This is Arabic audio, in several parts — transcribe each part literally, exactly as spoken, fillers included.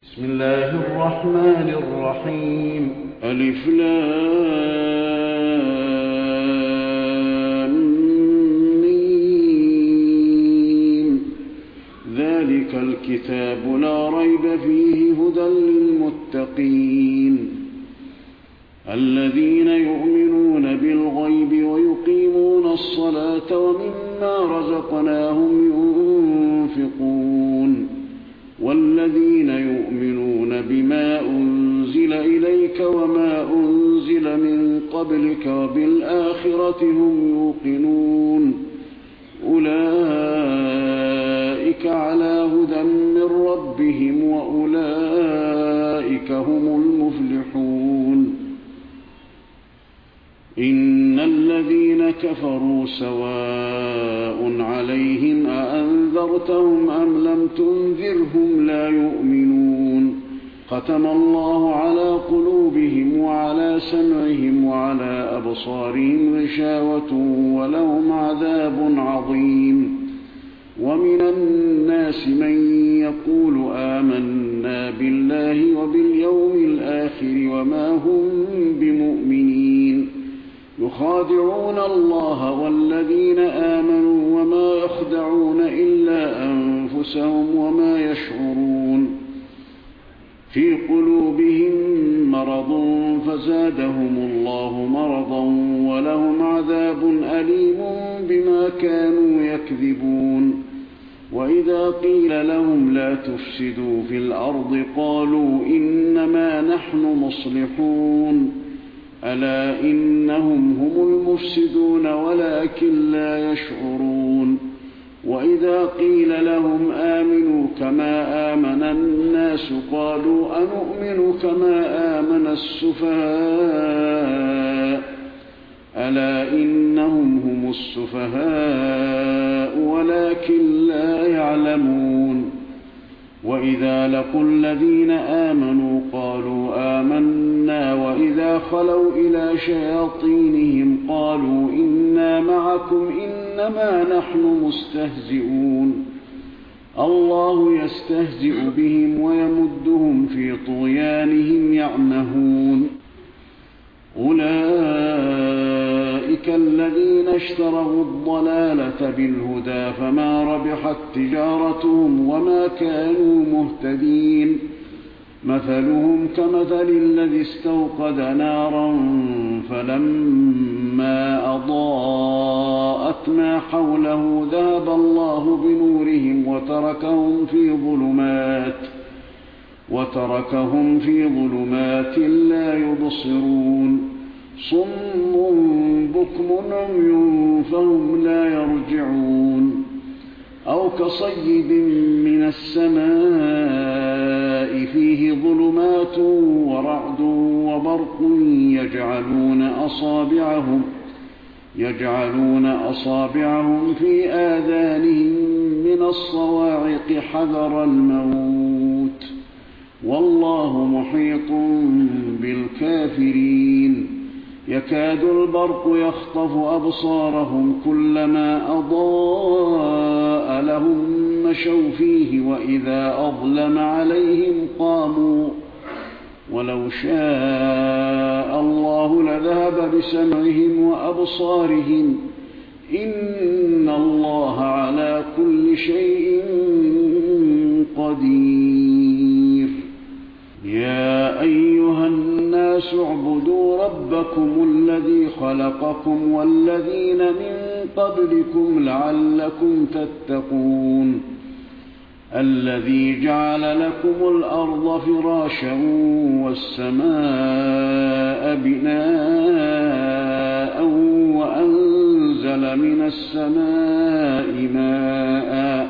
بسم الله الرحمن الرحيم. ألف لام ميم. ذلك الكتاب لا ريب فيه هدى للمتقين الذين يؤمنون بالغيب ويقيمون الصلاة ومما رزقناهم ينفقون والذين يؤمنون بما أنزل إليك وما أنزل من قبلك وبالآخرة هم يوقنون أولئك على هدى من ربهم وأولئك هم المفلحون. إن الذين كفروا سواء عليهم أأنذرتهم أم لم تنذرهم لا يؤمنون. ختم الله على قلوبهم وعلى سمعهم وعلى أبصارهم غشاوة ولهم عذاب عظيم. ومن الناس من يقول آمنا بالله وباليوم الآخر وما هم بمؤمنين يخادعون الله والذين آمنوا وما يخدعون إلا أنفسهم وما يشعرون. في قلوبهم مرض فزادهم الله مرضا ولهم عذاب أليم بما كانوا يكذبون. وإذا قيل لهم لا تفسدوا في الأرض قالوا إنما نحن مصلحون ألا إنهم هم المفسدون ولكن لا يشعرون. وإذا قيل لهم آمنوا كما آمن الناس قالوا أنؤمن كما آمن السفهاء ألا إنهم هم السفهاء ولكن لا يعلمون. وإذا لقوا الذين آمنوا قالوا آمنا وإذا خلوا إلى شياطينهم قالوا إنا معكم إنما نحن مستهزئون. الله يستهزئ بهم ويمدهم في طغيانهم يعمهون. أولئك الذين اشتروا الضلالة بالهدى فما ربحت تجارتهم وما كانوا مهتدين. مثلهم كمثل الذي استوقد نارا فلما أضاءت ما حوله ذهب الله بنورهم وتركهم في ظلمات وتركهم في ظلمات لا يبصرون. صم بكم عمي فهم لا يرجعون. أو كصيب من السماء فيه ظلمات ورعد وبرق يجعلون أصابعهم يجعلون أصابعهم في آذانهم من الصواعق حذر الموت والله محيط بالكافرين. يكاد البرق يخطف أبصارهم كلما أضاء لهم مشوا فيه وإذا أظلم عليهم قاموا ولو شاء الله لذهب بسمعهم وأبصارهم إن الله على كل شيء قدير. يا أيها الناس اعبدوا ربكم الذي خلقكم والذين من قبلكم لعلكم تتقون. الذي جعل لكم الأرض فراشا والسماء بناء وأنزل من السماء ماء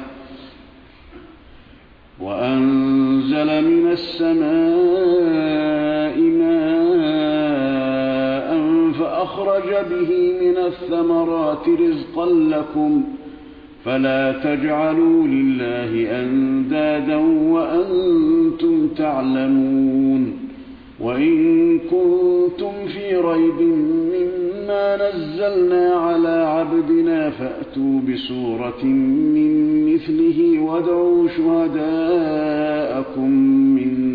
وأنزل من السماء ماء فأخرج به من الثمرات رزقا لكم فلا تجعلوا لله أندادا وأنتم تعلمون. وإن كنتم في ريب مما نزلنا على عبدنا فأتوا بسورة من مثله وادعوا شهداءكم من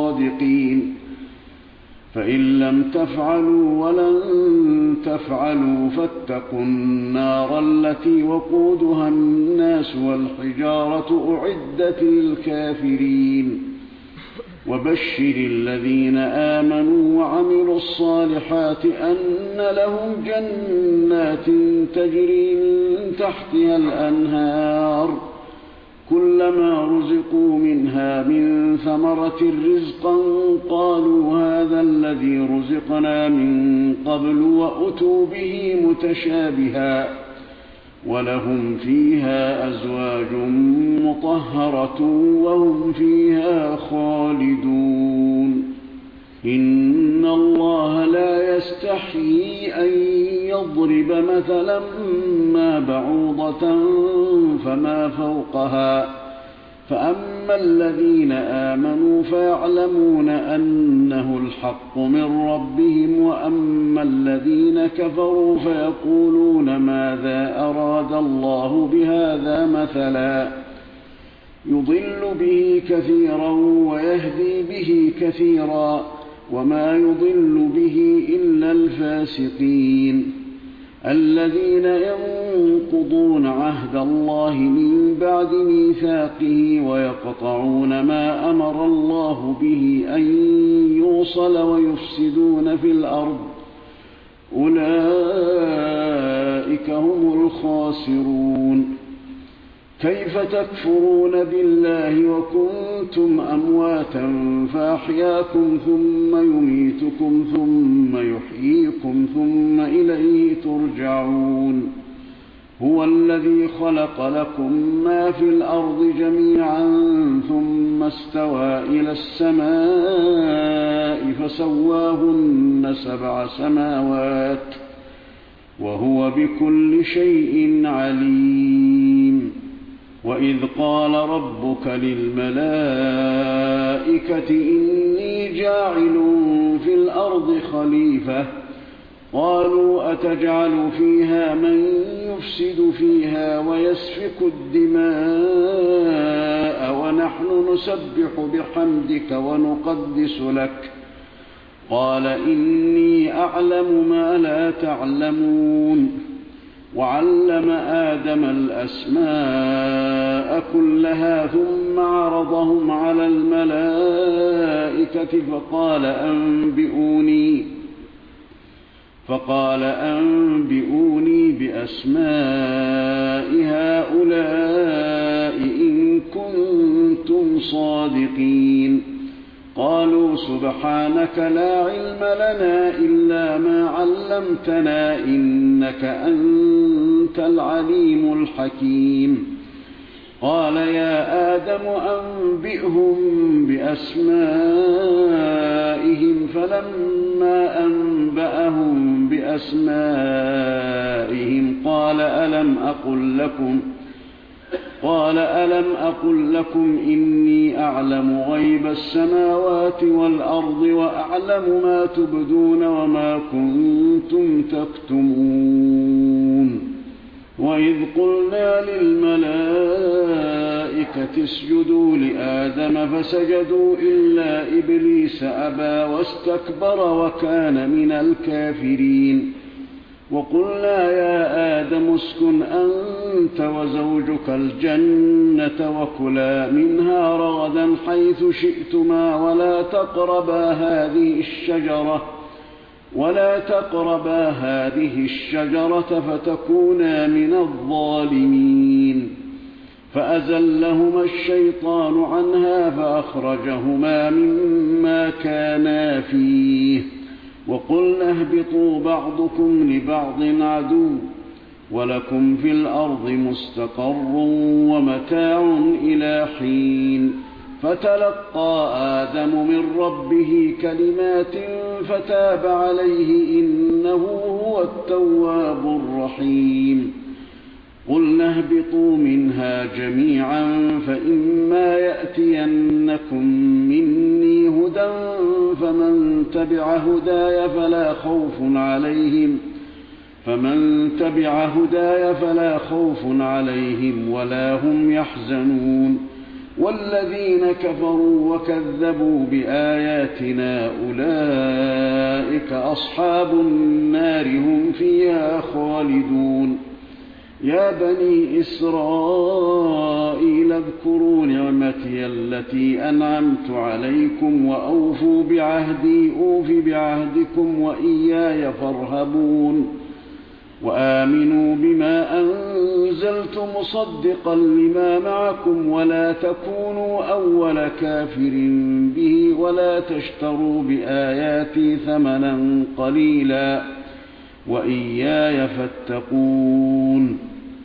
صادقين فإن لم تفعلوا ولن تفعلوا فاتقوا النار التي وقودها الناس والحجارة أعدت للكافرين وبشر الذين آمنوا وعملوا الصالحات أن لهم جنات تجري من تحتها الأنهار كلما رزقوا منها من ثمرة رزقا قالوا هذا الذي رزقنا من قبل وأتوا به متشابها ولهم فيها أزواج مطهرة وهم فيها خالدون إن الله لا يستحيي أن يضرب مثلا ما بعوضة فما فوقها فأما الذين آمنوا فيعلمون أنه الحق من ربهم وأما الذين كفروا فيقولون ماذا أراد الله بهذا مثلا يضل به كثيرا ويهدي به كثيرا وما يضل به إلا الفاسقين الذين ينقضون عهد الله من بعد ميثاقه ويقطعون ما أمر الله به أن يوصل ويفسدون في الأرض أولئك هم الخاسرون كيف تكفرون بالله وكنتم أمواتا فأحياكم ثم يميتكم ثم يحييكم ثم إليه ترجعون هو الذي خلق لكم ما في الأرض جميعا ثم استوى إلى السماء فسواهن سبع سماوات وهو بكل شيء عليم وإذ قال ربك للملائكة إني جاعل في الأرض خليفة قالوا أتجعل فيها من يفسد فيها ويسفك الدماء ونحن نسبح بحمدك ونقدس لك قال إني أعلم ما لا تعلمون وعلم آدم الأسماء كلها ثم عرضهم على الملائكة فقال أنبئوني فقال أنبئوني بأسماء هؤلاء إن كنتم صادقين قالوا سبحانك لا علم لنا إلا ما علمتنا إنك أنت العليم الحكيم قال يا آدم أنبئهم بأسمائهم فلما أنبأهم بأسمائهم قال ألم أقل لكم قال ألم أقل لكم إني أعلم غيب السماوات والأرض وأعلم ما تبدون وما كنتم تكتمون وإذ قلنا للملائكة اسجدوا لآدم فسجدوا إلا إبليس أبى واستكبر وكان من الكافرين وقلنا يا آدم اسكن أنت وزوجك الجنة وكلا منها رغدا حيث شئتما ولا تقربا هذه الشجرة ولا تقربا هذه الشجرة فتكونا من الظالمين فأزلهما الشيطان عنها فأخرجهما مما كانا فيه وقلنا اهبطوا بعضكم لبعض عدو ولكم في الأرض مستقر ومتاع إلى حين فتلقى آدم من ربه كلمات فتاب عليه إنه هو التواب الرحيم قلنا اهبطوا منها جميعا فإما يأتينكم مني هدى فمن تبع هداي فلا خوف عليهم فمن تبع هداي فلا خوف عليهم ولا هم يحزنون والذين كفروا وكذبوا بآياتنا أولئك أصحاب النار هم فيها خالدون. يا بني إسرائيل اذكروا نعمتي التي أنعمت عليكم وأوفوا بعهدي أوف بعهدكم وإياي فارهبون. وآمنوا بما أنزلت مصدقا لما معكم ولا تكونوا أول كافر به ولا تشتروا بآياتي ثمنا قليلا وإياي فاتقون.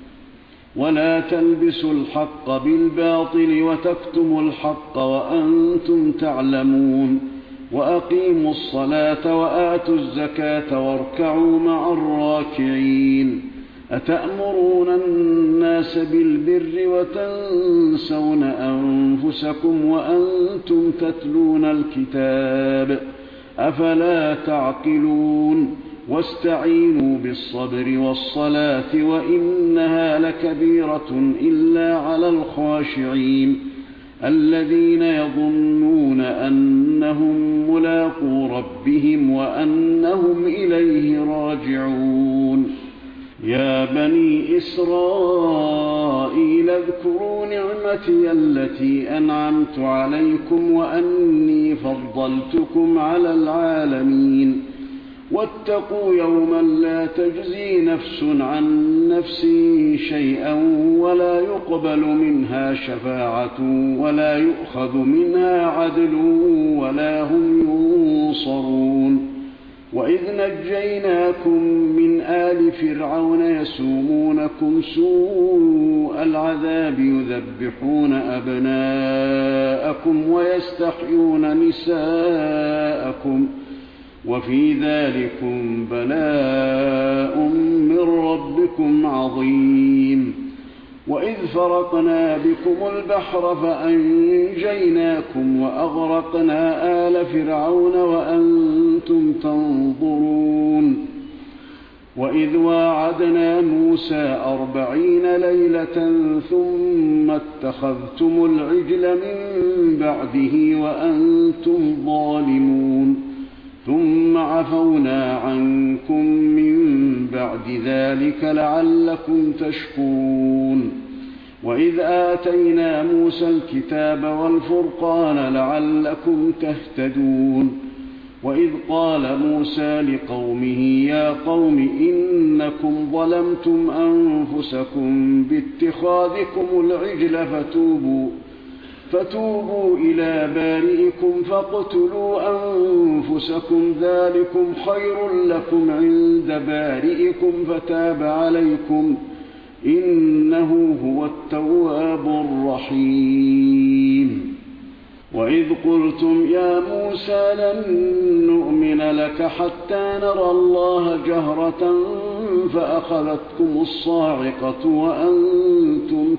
ولا تلبسوا الحق بالباطل وتكتموا الحق وأنتم تعلمون. وأقيموا الصلاة وآتوا الزكاة واركعوا مع الراكعين. أتأمرون الناس بالبر وتنسون أنفسكم وأنتم تتلون الكتاب أفلا تعقلون. واستعينوا بالصبر والصلاة وإنها لكبيرة إلا على الخاشعين الذين يظنون أنهم ملاقو ربهم وأنهم إليه راجعون. يا بني إسرائيل اذكروا نعمتي التي أنعمت عليكم وأني فضلتكم على العالمين. واتقوا يوما لا تجزي نفس عن نفس شيئا ولا يقبل منها شفاعة ولا يؤخذ منها عدل ولا هم ينصرون. وإذ نجيناكم من آل فرعون يسومونكم سوء العذاب يذبحون أبناءكم ويستحيون نساءكم وفي ذلكم بلاء من ربكم عظيم. وإذ فرقنا بكم البحر فأنجيناكم وأغرقنا آل فرعون وأنتم تنظرون. وإذ واعدنا موسى أربعين ليلة ثم اتخذتم العجل من بعده وأنتم ظالمون ثم عفونا عنكم من بعد ذلك لعلكم تشكرون. وإذ آتينا موسى الكتاب والفرقان لعلكم تهتدون. وإذ قال موسى لقومه يا قوم إنكم ظلمتم أنفسكم باتخاذكم العجل فتوبوا فتوبوا إلى بارئكم فاقتلوا أنفسكم ذلكم خير لكم عند بارئكم فتاب عليكم إنه هو التواب الرحيم. وإذ قلتم يا موسى لن نؤمن لك حتى نرى الله جهرة فأخذتكم الصاعقة وأنتم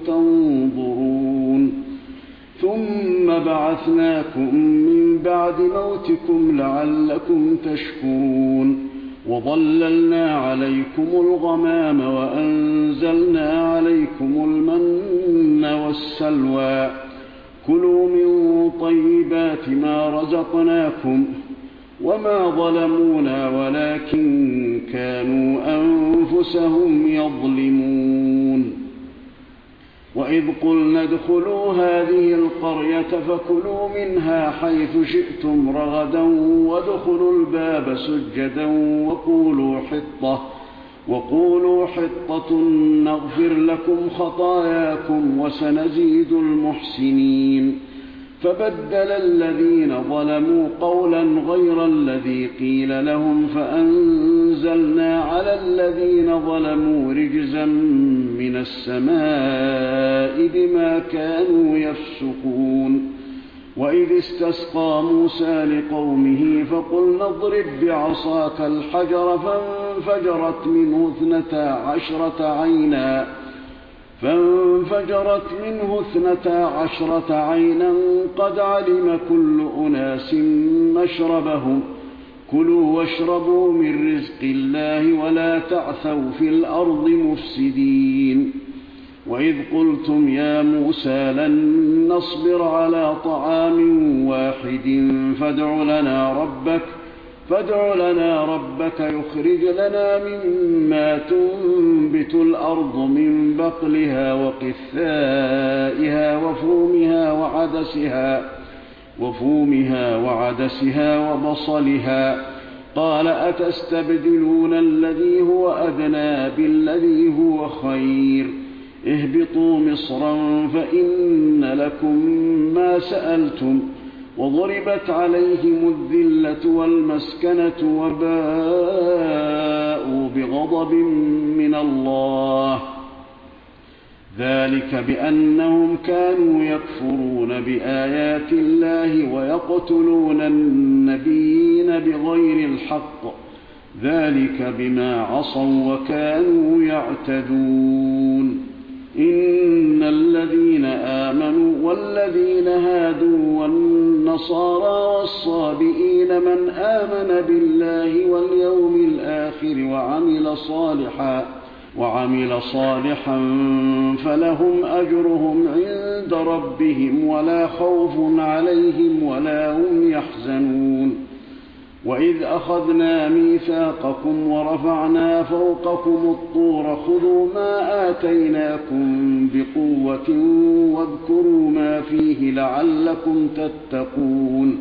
تنظرون ثم بعثناكم من بعد موتكم لعلكم تشكرون. وظللنا عليكم الغمام وأنزلنا عليكم المن والسلوى كلوا من طيبات ما رزقناكم وما ظلمونا ولكن كانوا أنفسهم يظلمون. وإذ قلنا ادخلوا هذه القرية فكلوا منها حيث شئتم رغدا وادخلوا الباب سجدا وقولوا حطة وقولوا حطة نغفر لكم خطاياكم وسنزيد المحسنين. فبدل الذين ظلموا قولا غير الذي قيل لهم فأنزلنا على الذين ظلموا رجزا من السماء بما كانوا يفسقون. وإذ استسقى موسى لقومه فقلنا اضرب بعصاك الحجر فانفجرت منه اثنتا عشرة عينا فانفجرت منه اثنتا عشرة عينا قد علم كل أناس مشربهم كلوا واشربوا من رزق الله ولا تعثوا في الأرض مفسدين. وإذ قلتم يا موسى لن نصبر على طعام واحد فادع لنا ربك فادع لنا ربك يخرج لنا مما تنبت الأرض من بقلها وقثائها وفومها وعدسها وفومها وعدسها وبصلها قال أتستبدلون الذي هو أدنى بالذي هو خير اهبطوا مصرا فإن لكم ما سألتم وضربت عليهم الذلة والمسكنة وباءوا بغضب من الله ذلك بأنهم كانوا يكفرون بآيات الله ويقتلون النبيين بغير الحق ذلك بما عصوا وكانوا يعتدون إن الذين آمنوا والذين هادوا والنصارى والصابئين من آمن بالله واليوم الآخر وعمل صالحا وعمل صالحا فلهم أجرهم عند ربهم ولا خوف عليهم ولا هم يحزنون وإذ أخذنا ميثاقكم ورفعنا فوقكم الطور خذوا ما آتيناكم بقوة واذكروا ما فيه لعلكم تتقون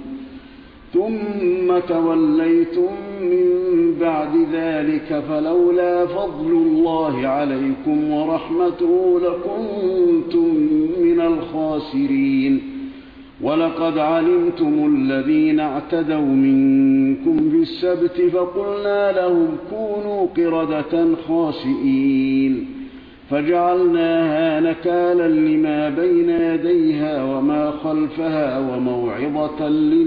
ثم توليتم من بعد ذلك فلولا فضل الله عليكم ورحمته لكنتم من الخاسرين ولقد علمتم الذين اعتدوا منكم في السبت فقلنا لهم كونوا قردة خاسئين فجعلناها نكالا لما بين يديها وما خلفها وموعظة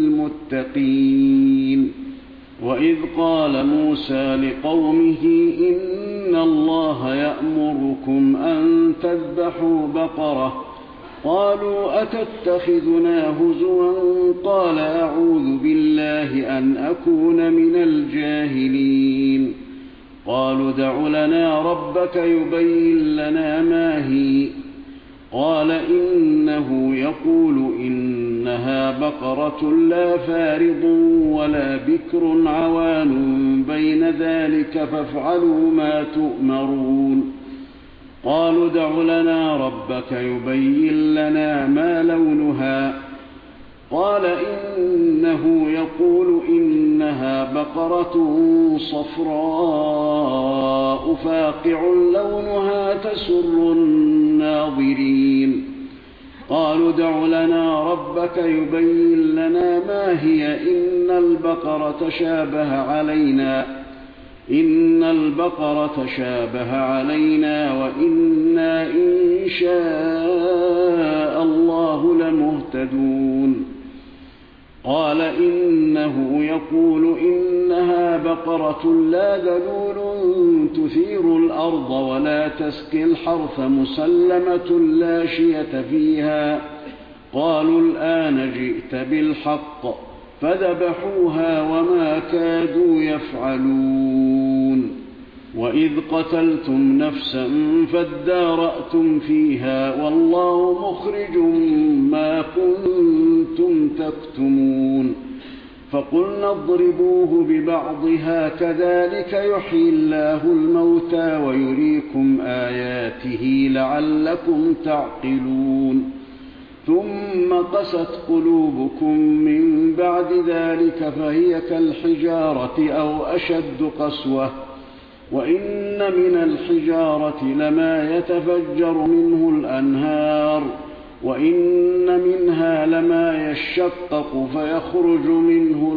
للمتقين وإذ قال موسى لقومه إن الله يأمركم أن تذبحوا بقرة قالوا أتتخذنا هزوا قال أعوذ بالله أن أكون من الجاهلين قالوا ادع لنا ربك يبين لنا ما هي قال إنه يقول إنها بقرة لا فارض ولا بكر عوان بين ذلك فافعلوا ما تؤمرون قالوا ادع لنا ربك يبين لنا ما لونها قال إنه يقول إنها بقرة صفراء فاقع لونها تسر الناظرين قالوا ادع لنا ربك يبين لنا ما هي إن البقرة شابه علينا إن البقرة شابه علينا وإنا إن شاء الله لمهتدون قال إنه يقول إنها بقرة لا ذلول تثير الأرض ولا تسقي الحرث مسلمة لا شية فيها قالوا الآن جئت بالحق فذبحوها وما كادوا يفعلون وإذ قتلتم نفسا فادارأتم فيها والله مخرج ما كنتم تكتمون فقلنا اضربوه ببعضها كذلك يحيي الله الموتى ويريكم آياته لعلكم تعقلون ثم قست قلوبكم من بعد ذلك فهي كالحجارة أو أشد قسوة وإن من الحجارة لما يتفجر منه الأنهار وإن منها لما يشقق فيخرج منه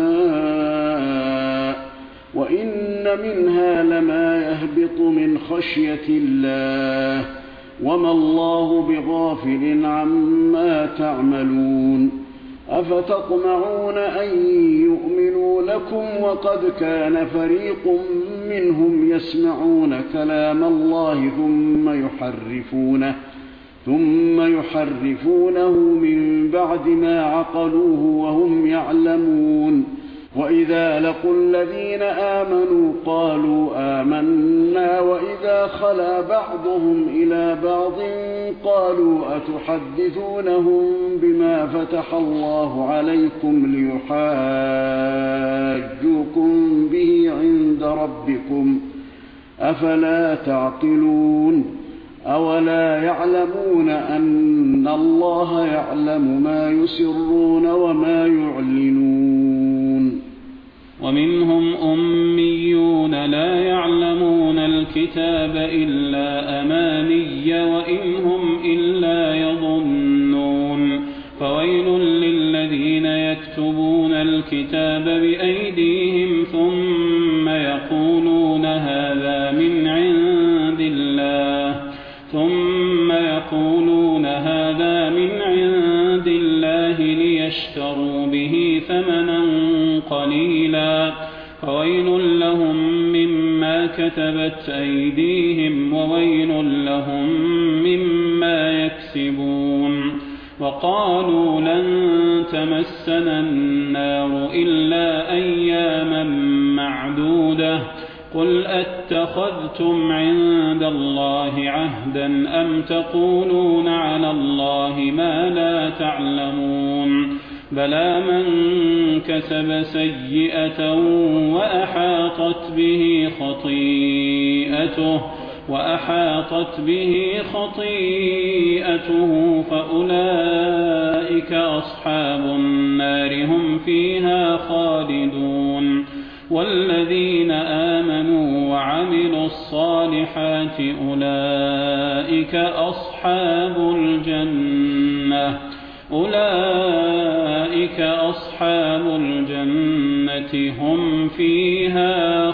الماء وإن منها لما يهبط من خشية الله وما الله بغافل عما تعملون أفتطمعون أن يؤمنوا لكم وقد كان فريق منهم يسمعون كلام الله ثم يحرفونه ثم يحرفونه من بعد ما عقلوه وهم يعلمون وإذا لقوا الذين آمنوا قالوا آمنا وإذا خلا بعضهم إلى بعض قالوا أتحدثونهم بما فتح الله عليكم ليحاجوكم به عند ربكم أفلا تعقلون أولا يعلمون أن الله يعلم ما يسرون وما يعلنون ومنهم أميون لا يعلمون الكتاب إلا أماني وإن هم إلا يظنون فويل للذين يكتبون الكتاب بأيديهم ثم يقولون هذا من عند الله ثم يقولون هذا من عند الله ليشتروا به ثمنا قليلا فويل لهم مما كتبت أيديهم وويل لهم مما يكسبون وقالوا لن تمسنا النار إلا أياما معدودة قل أتخذتم عند الله عهدا أم تقولون على الله ما لا تعلمون بلى من كسب سيئة وأحاطت به خطيئته وأحاطت به خطيئته فأولئك أصحاب النار هم فيها خالدون والذين آمنوا وعملوا الصالحات أولئك أصحاب الجنة أولئك أصحاب الجنة هم فيها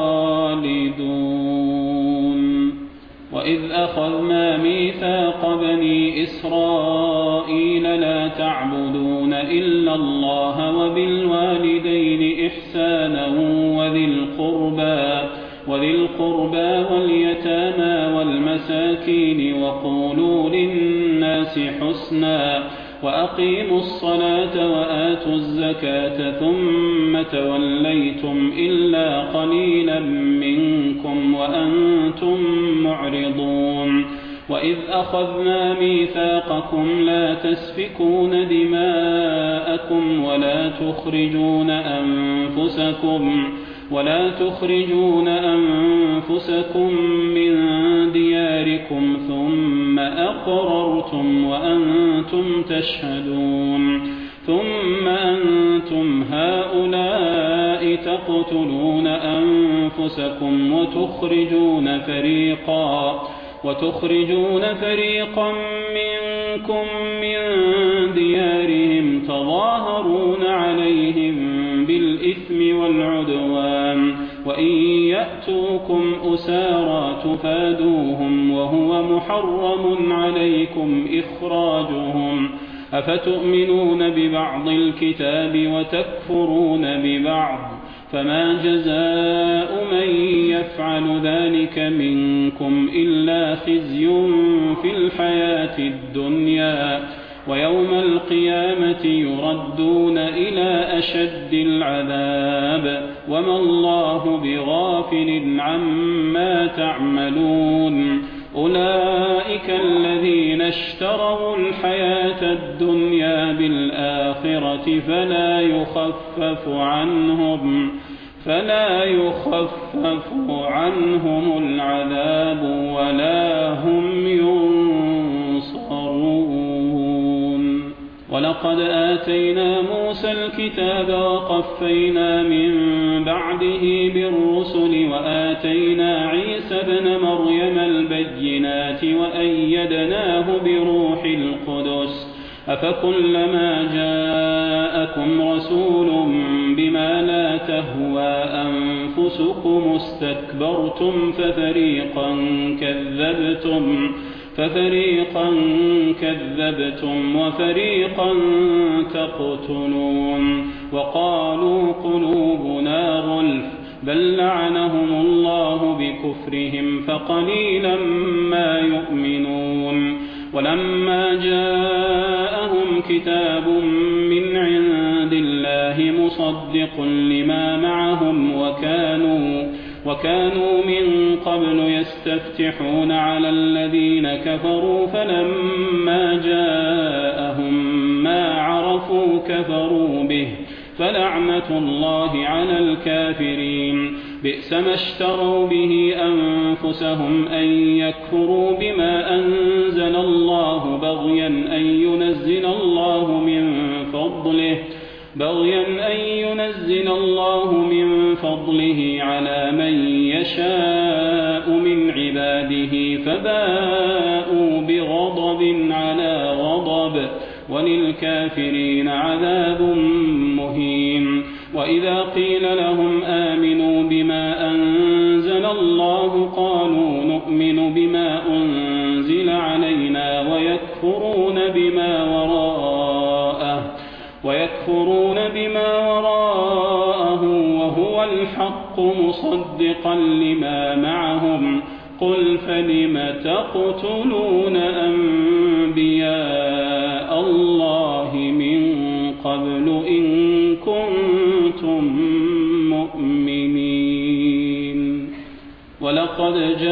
خالدون وإذ أخذنا ميثاق بني إسرائيل لا تعبدون إلا الله وبالوالدين إحسانا وذي القربى وذي القربى واليتامى والمساكين وقولوا للناس حسنا وأقيموا الصلاة وآتوا الزكاة ثم توليتم إلا قليلا منكم وأنتم معرضون وإذ أخذنا ميثاقكم لا تسفكون دماءكم ولا تخرجون أنفسكم ولا تخرجون أنفسكم من دياركم ثم أقررتم وأنتم تشهدون ثم أنتم هؤلاء تقتلون أنفسكم وتخرجون فريقا وتخرجون فريقا منكم من ديارهم تظاهرون عليهم بالإثم والعدوان وإن يأتوكم أسارى تفادوهم وهو محرم عليكم إخراجهم أفتؤمنون ببعض الكتاب وتكفرون ببعض فما جزاء من يفعل ذلك منكم إلا خزي في الحياة الدنيا ويوم القيامة يردون إلى أشد العذاب وما الله بغافل عما تعملون أولئك الذين اشتروا الحياة الدنيا بالآخرة فلا يخفف عنهم فلا يخفف عنهم العذاب ولا هم ينصرون ولقد آتينا موسى الكتاب وقفينا من بعده بالرسل وآتينا عيسى ابن مريم البينات وأيدناه بروح القدس أفكلما جاءكم رسول بما لا تهوى أنفسكم استكبرتم ففريقا كذبتم ففريقا كذبتم وفريقا تقتلون وقالوا قلوبنا غلف بل لعنهم الله بكفرهم فقليلا ما يؤمنون ولما جاءهم كتاب من عند عند الله مصدق لما معهم وكانوا وكانوا من قبل يستفتحون على الذين كفروا فلما جاءهم ما عرفوا كفروا به فلعنة الله على الكافرين. بئس ما اشتروا به أنفسهم أن يكفروا بما أنزل الله بغيا أن ينزل الله من فضله بغيا أن ينزل الله من فضله على من يشاء من عباده فباءوا بغضب على غضب وللكافرين عذاب مهين. وإذا قيل لهم آمنوا بما أنزل الله قالوا نؤمن بما أنزل علينا ويكفرون بما وراءه ويكفرون بما وراءه وهو الحق مصدقا لما معهم قل فلم تقتلون أنبياء الله من قبل إن كنتم مؤمنين. ولقد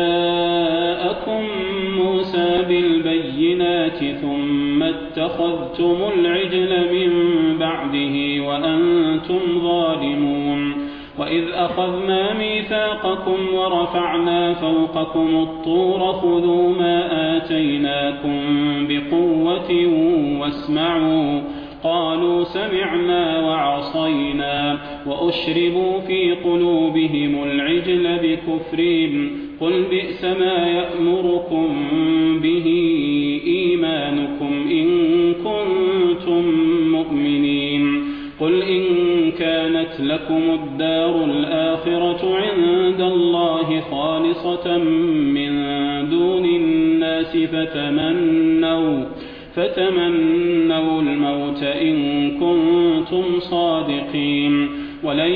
جاءكم موسى بالبينات ثم اتخذتم العجل من بعده وأنتم ظالمون. وإذ أخذنا ميثاقكم ورفعنا فوقكم الطور خذوا ما آتيناكم بقوة واسمعوا قالوا سمعنا وعصينا وأشربوا في قلوبهم العجل بكفرهم قل بئس ما يأمركم به إيمانكم إن كنتم مؤمنين. قل إن كانت لكم الدار الآخرة عند الله خالصة من دون الناس فتمنوا فتمنوا الموت إن كنتم صادقين ولن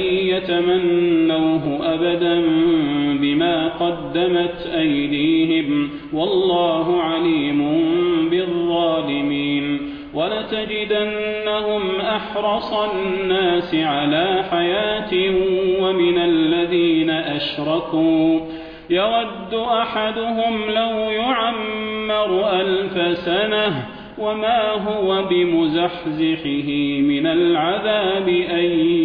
يتمنوه أبدا بما قدمت أيديهم والله عليم بالظالمين. ولتجدنهم أحرص الناس على حياة ومن الذين أشركوا يود أحدهم لو يعمر ألف سنة وما هو بمزحزحه من العذاب أن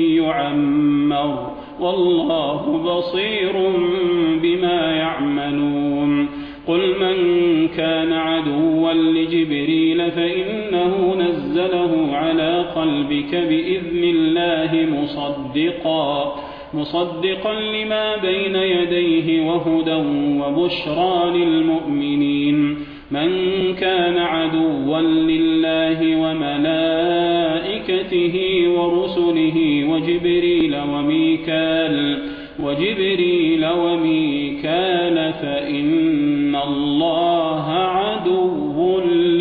يعمر والله بصير بما يعملون. قل من كان عدوا لجبريل فإنه نزله على قلبك بإذن الله مصدقا مصدقا لما بين يديه وهدى وبشرى للمؤمنين. من كان عدوا لله وملائكته ورسله وجبريل وميكال وجبريل وميكال فإن الله عدو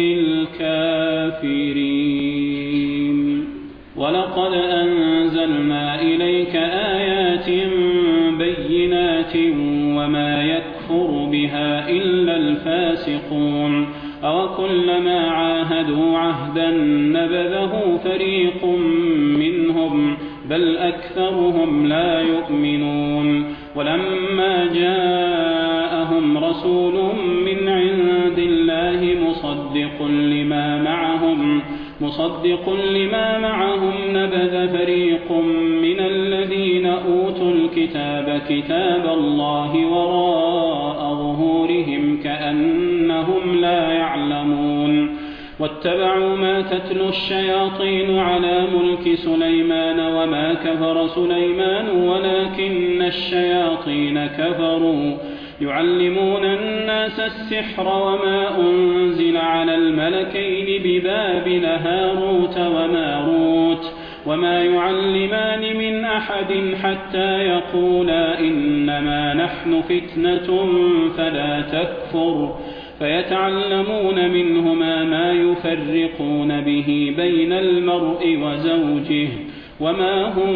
للكافرين. ولقد أنزلنا إليك آيات بينات وما يكفر بها إلا الفاسقون. أوكلما عاهدوا عهدا نبذه فريق منهم بل أكثرهم لا يؤمنون. ولما جاءهم رسول من عند الله مصدق لما معهم مصدق لما معهم نبذ فريق من الذين أوتوا الكتاب كتاب الله وراء ظهورهم كأنهم لا يعلمون. واتبعوا ما تتلو الشياطين على ملك سليمان وما كفر سليمان ولكن الشياطين كفروا يعلمون الناس السحر وما أنزل على الملكين ببابل هاروت وماروت وما يعلمان من أحد حتى يقولا إنما نحن فتنة فلا تكفر فيتعلمون منهما ما يفرقون به بين المرء وزوجه وما هم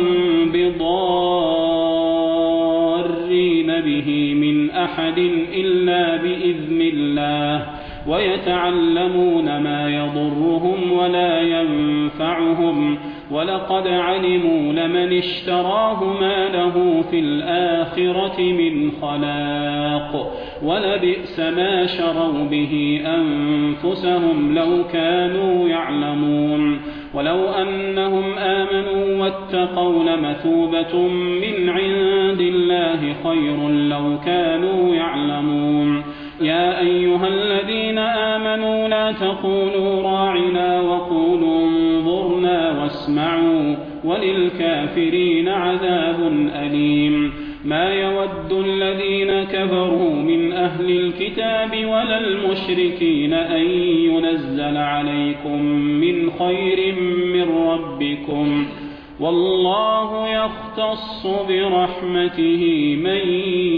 بضارين به من أحد إلا بإذن الله ويتعلمون ما يضرهم ولا ينفعهم ينفعهم ولقد علموا لمن اشتراه ما له في الآخرة من خلاق ولبئس ما شروا به أنفسهم لو كانوا يعلمون ولو أنهم آمنوا واتقوا لمثوبة من عند الله خير لو كانوا يعلمون يا أيها الذين آمنوا لا تقولوا راعنا وقولوا انظرنا واسمعوا وللكافرين عذاب أليم ما يود الذين كفروا من أهل الكتاب ولا المشركين أن ينزل عليكم من خير من ربكم والله يختص برحمته من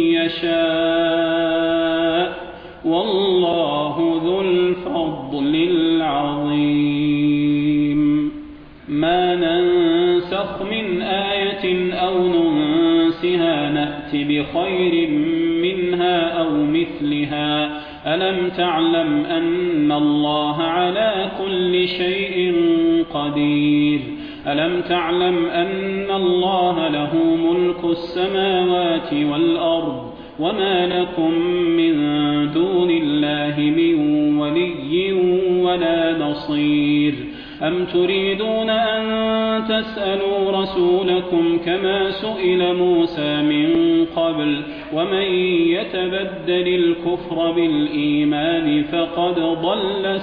يشاء والله ذو الفضل العظيم ما ننسخ من آية أو ننسها نأت بخير منها أو مثلها ألم تعلم أن الله على كل شيء قدير ألم تعلم أن الله له ملك السماوات والأرض وما لكم من دون الله من ولي ولا نصير أم تريدون أن تسألوا رسولكم كما سئل موسى من قبل ومن يتبدل الكفر بالإيمان فقد ضل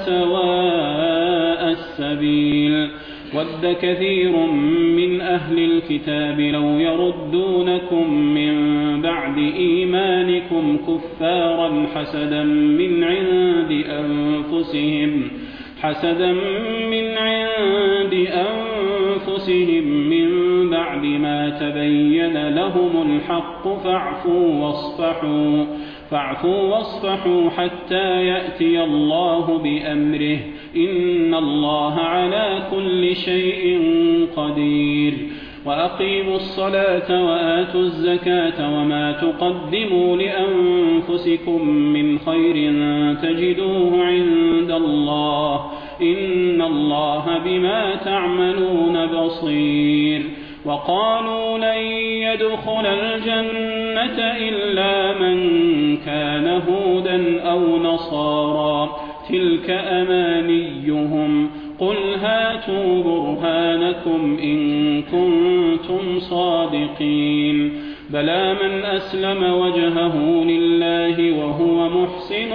سواء السبيل ود كثير من أهل الكتاب لو يردونكم من بعد إيمانكم كفارا حسدا من عند أنفسهم حسدا من عند أنفسهم من بعد ما تبين لهم الحق فاعفوا واصفحوا فاعفوا واصفحوا حتى يأتي الله بأمره إن الله على كل شيء قدير وأقيموا الصلاة وآتوا الزكاة وما تقدموا لأنفسكم من خير تجدوه عند الله إن الله بما تعملون بصير وقالوا لن يدخل الجنة إلا من كان هودا أو نصارى تلك أمانيهم قل هاتوا برهانكم إن كنتم صادقين بلى من أسلم وجهه لله وهو محسن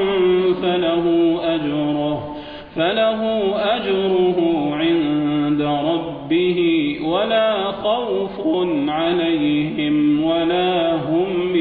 فله أجره فله أجره عند ربه ولا خوف عليهم ولا هم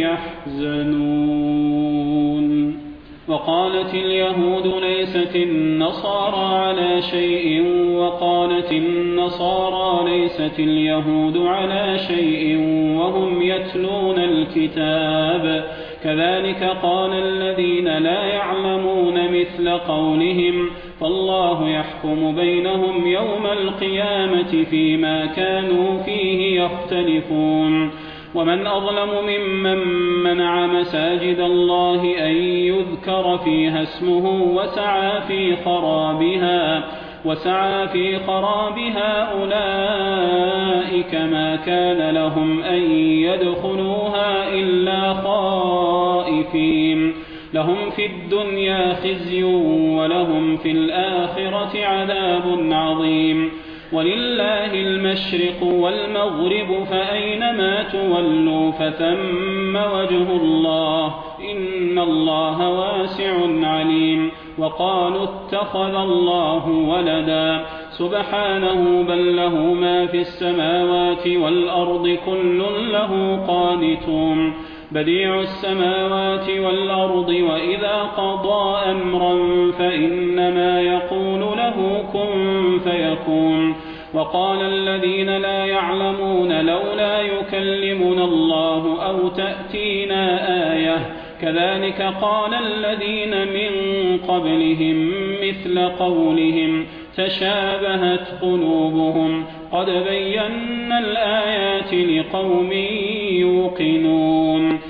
يحزنون وقالت اليهود ليست النصارى على شيء وقالت النصارى ليست اليهود على شيء وهم يتلون الكتاب كذلك قال الذين لا يعلمون مثل قولهم فالله يحكم بينهم يوم القيامة فيما كانوا فيه يختلفون ومن أظلم ممن منع مساجد الله أن يذكر فيها اسمه وسعى في خرابها وسعى في خرابها أولئك ما كان لهم أن يدخلوها إلا خائفين لهم في الدنيا خزي ولهم في الآخرة عذاب عظيم ولله المشرق والمغرب فأينما تولوا فثم وجه الله إن الله واسع عليم وقالوا اتخذ الله ولدا سبحانه بل له ما في السماوات والأرض كل له قانتون بديع السماوات والأرض وإذا قضى أمرا فإنما يقول له كن فيكون وقال الذين لا يعلمون لولا يكلمنا الله أو تأتينا آية كذلك قال الذين من قبلهم مثل قولهم تشابهت قلوبهم قد بينا الآيات لقوم يوقنون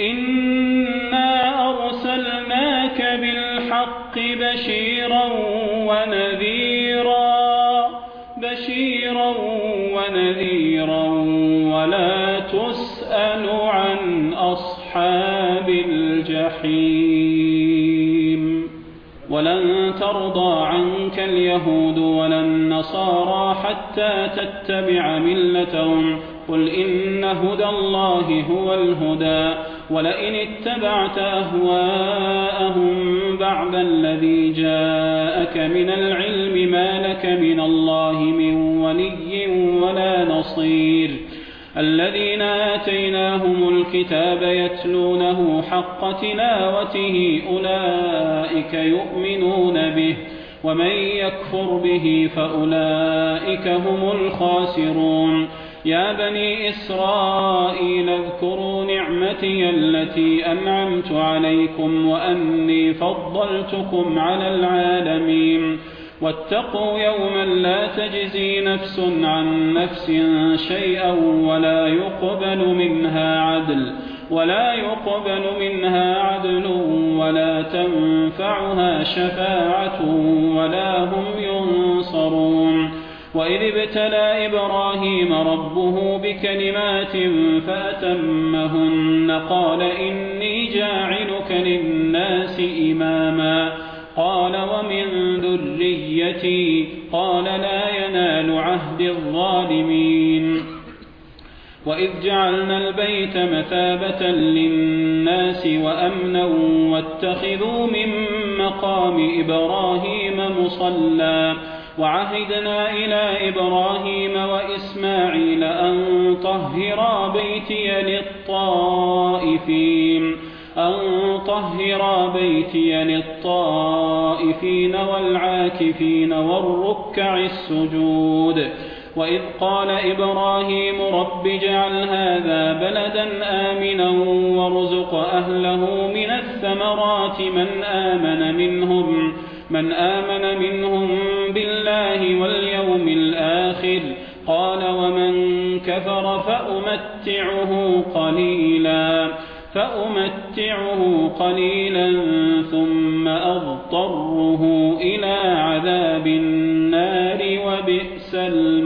إنا أرسلناك بالحق بشيرا ونذيرا بشيرا ونذيرا ولا تسأل عن أصحاب الجحيم. ولن ترضى عنك اليهود ولا النصارى حتى تتبع ملتهم قل إن هدى الله هو الهدى ولئن اتبعت أهواءهم بعد الذي جاءك من العلم ما لك من الله من ولي ولا نصير. الذين آتيناهم الكتاب يتلونه حق تلاوته أولئك يؤمنون به ومن يكفر به فأولئك هم الخاسرون. يا بني إسرائيل اذكروا نعمتي التي أنعمت عليكم وأني فضلتكم على العالمين. واتقوا يوما لا تجزي نفس عن نفس شيئا ولا يقبل منها عدل ولا يقبل منها عدل ولا تنفعها شفاعة ولا هم ينصرون. وإذ ابتلى إبراهيم ربه بكلمات فأتمهن قال إني جاعلك للناس إماما قال ومن ذريتي قال لا ينال عهد الظالمين. وإذ جعلنا البيت مثابة للناس وأمنا واتخذوا من مقام إبراهيم مصلى وعهدنا إلى إبراهيم وإسماعيل أن طهرا بيتي للطائفين أن طهرا بيتي للطائفين والعاكفين والركع السجود. وإذ قال إبراهيم رب اجعل هذا بلدا آمنا وارزق أهله من الثمرات من آمن منهم من آمن منهم بالله واليوم الآخر قال ومن كفر فأمتعه قليلا فأمتعه قليلا ثم أضطره إلى عذاب النار وبئس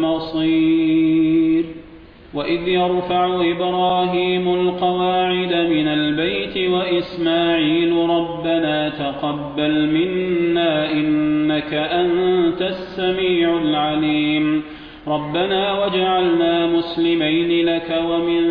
المصير. وإذ يرفع إبراهيم القواعد من البيت وإسماعيل ربنا تقبل منا إنك أنت السميع العليم. ربنا واجعلنا مسلمين لك ومن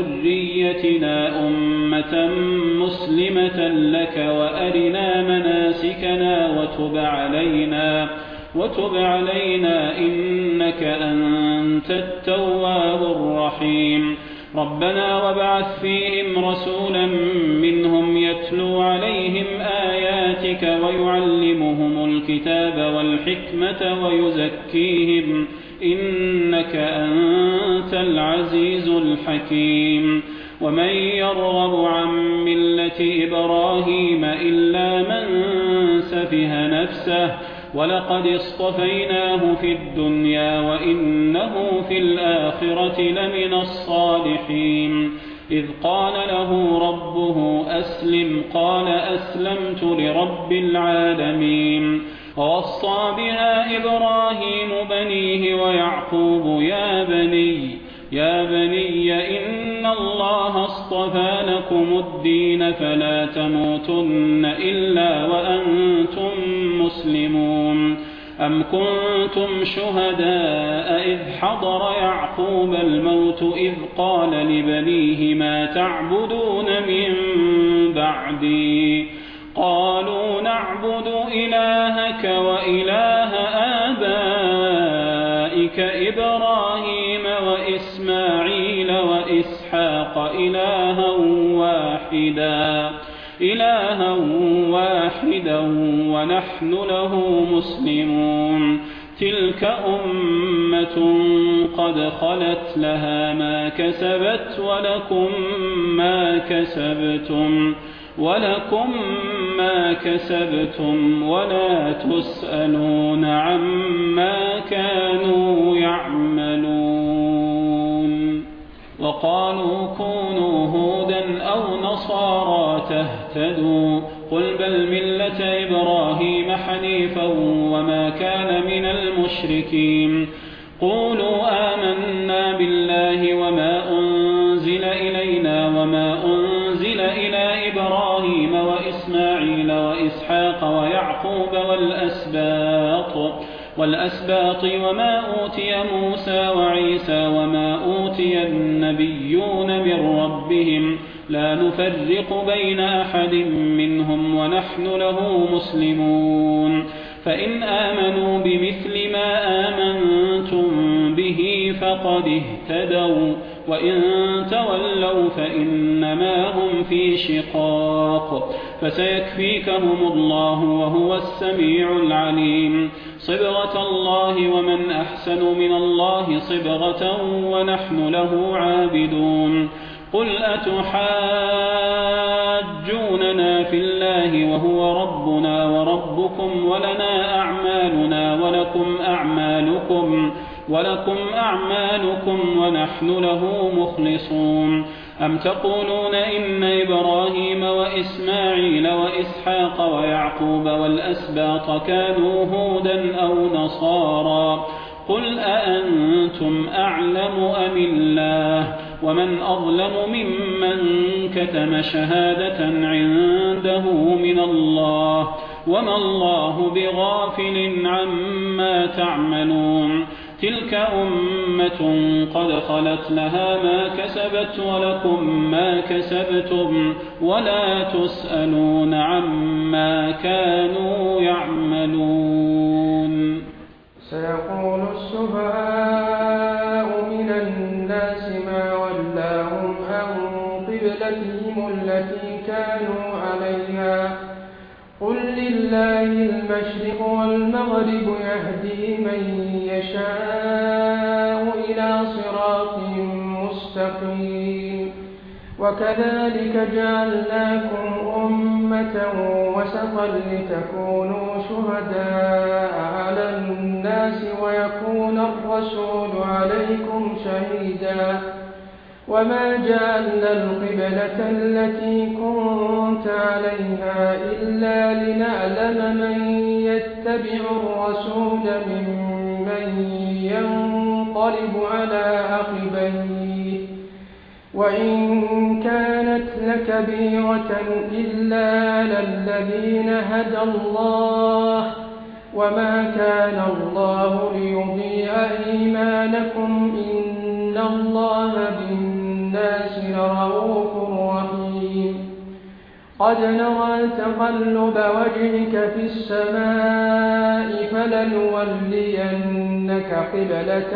ذريتنا أمة مسلمة لك وأرنا مناسكنا وتب علينا وتب علينا إنك أنت التواب الرحيم. ربنا وابعث فيهم رسولا منهم يتلو عليهم آياتك ويعلمهم الكتاب والحكمة ويزكيهم إنك أنت العزيز الحكيم. ومن يرغب عن ملة إبراهيم إلا من سفه نفسه ولقد اصطفيناه في الدنيا وإنه في الآخرة لمن الصالحين. إذ قال له ربه أسلم قال أسلمت لرب العالمين. ووصى بها إبراهيم بنيه ويعقوب يا بني يا بني إن الله اصطفى لكم الدين فلا تموتن إلا وأنتم مسلمون. أم كنتم شهداء إذ حضر يعقوب الموت إذ قال لبنيه ما تعبدون من بعدي قالوا نعبد إلهك وإله آبائك إبراهيم وإسماعيل وإسحاق إلها واحدا إلها واحدا ونحن له مسلمون. تلك أمة قد خلت لها ما كسبت ولكم ما كسبتم ولكم ما كسبتم ولا تسألون عما كانوا يعملون. وقالوا كونوا هودا أو نصارى تهتدوا قل بل ملة إبراهيم حنيفا وما كان من المشركين. قولوا آمنا بالله وما أنزل إلينا وما أنزل إلى إبراهيم وإسماعيل وإسحاق ويعقوب والأسباط والأسباط وما أوتي موسى وعيسى وما أوتي النبيون من ربهم لا نفرق بين أحد منهم ونحن له مسلمون فإن آمنوا بمثل ما آمنتم به فقد اهتدوا وإن تولوا فإنما هم في شقاق فسيكفيكهم الله وهو السميع العليم صبغة الله ومن أحسن من الله صبغة ونحن له عابدون قل أتحاجوننا في الله وهو ربنا وربكم ولنا أعمالنا ولكم أعمالكم ولكم أعمالكم ونحن له مخلصون أم تقولون إن إبراهيم وإسماعيل وإسحاق ويعقوب والأسباط كانوا هودا أو نصارى قل أأنتم أعلم أم الله ومن أظلم ممن كتم شهادة عنده من الله وما الله بغافل عما تعملون تلك أمة قد خلت لها ما كسبت ولكم ما كسبتم ولا تسألون عما كانوا يعملون سيقول السفهاء من الناس ما ولاهم عن قبلتهم التي كانوا عليها قل لله المشرق والمغرب يهدي من يشاء إلى صراط مستقيم وكذلك جعلناكم أمة وسطا لتكونوا شهداء على الناس ويكون الرسول عليكم شهيدا وما جعلنا القبلة التي كنت عليها إلا لنعلم من يتبع الرسول ممن ينقلب على عقبيه وإن كانت لكبيرة إلا على الذين هدى الله وما كان الله ليضيع إيمانكم إن الله بالناس لرءوف رحيم قد نرى تقلب وجهك في السماء فلنولينك قبلة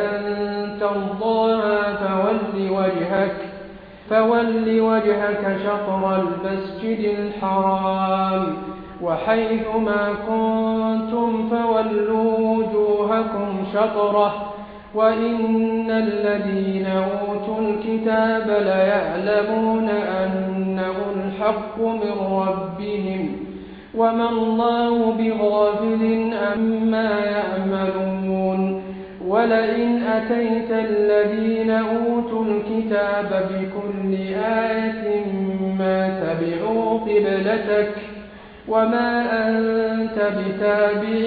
ترضاها فول وجهك فول وجهك شطر المسجد الحرام وحيث ما كنتم فولوا وجوهكم شطره وإن الذين أوتوا الكتاب ليعلمون أنه الحق من ربهم وما الله بغافل عما يعملون ولئن أتيت الذين أوتوا الكتاب بكل آية ما تبعوا قبلتك وما أنت بتابع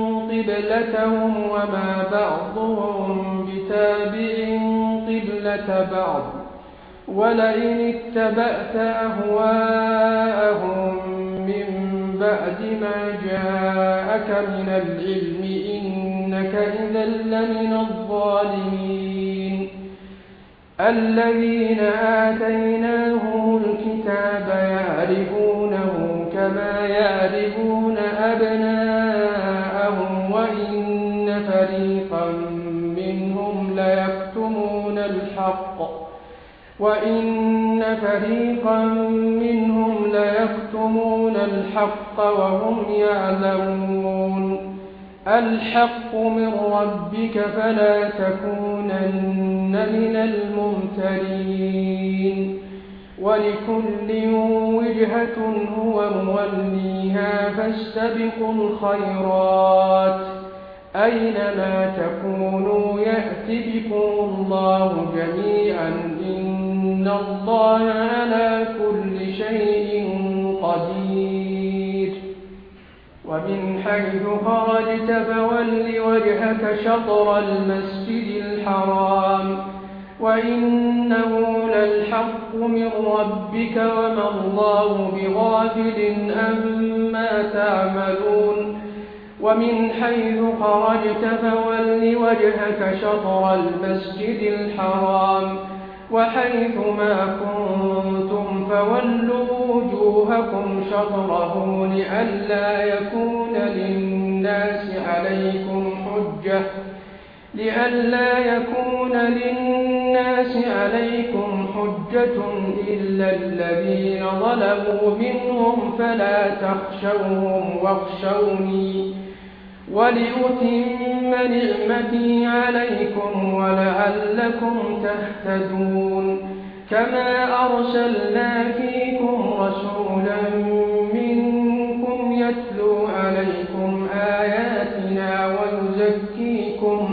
قبلتهم وما بعضهم بتابع قبلة بعض ولئن اتبعت أهواءهم من بعد ما جاءك من العلم إنك إذا لمن الظالمين الذين آتيناهم الكتاب يعرفونه كما يعرفون أبناءهم وإن فريقا منهم ليكتمون الحق وإن فريقا منهم ليكتمون الحق وهم يعلمون الحق من ربك فلا تكونن من الممترين ولكل وجهة هو موليها فاستبقوا الخيرات أينما تكونوا يأت بكم الله جميعا إن الله على كل شيء قدير ومن ومن حيث خرجت فول وجهك شطر المسجد الحرام وإنه للحق من ربك وما الله بغافل عما تعملون ومن حيث خرجت فول وجهك شطر المسجد الحرام وحيث ما كنتم فولوا وجوهكم شطره لئلا يكون للناس عليكم حجة لئلا يكون للناس عليكم حجة إلا الذين ظلموا منهم فلا تخشوهم واخشوني ولأتم نعمتي عليكم ولعلكم تهتدون كما أرسلنا فيكم رسولا منكم يتلو عليكم آياتنا ويزكيكم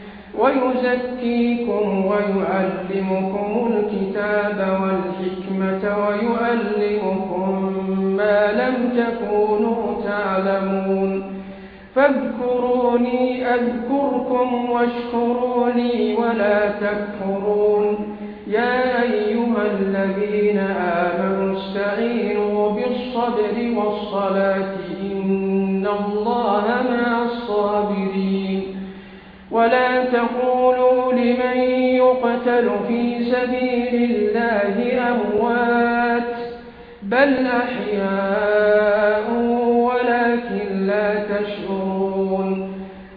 ويزكيكم ويعلمكم الكتاب والحكمة ويعلمكم ما لم تكونوا تعلمون فاذكروني أذكركم واشكروا لي ولا تكفرون يا أيها الذين آمنوا استعينوا بالصبر والصلاة إن الله مع الصابرين ولا تقولوا لمن يقتل في سبيل الله أموات بل أحياء ولكن لا تشعرون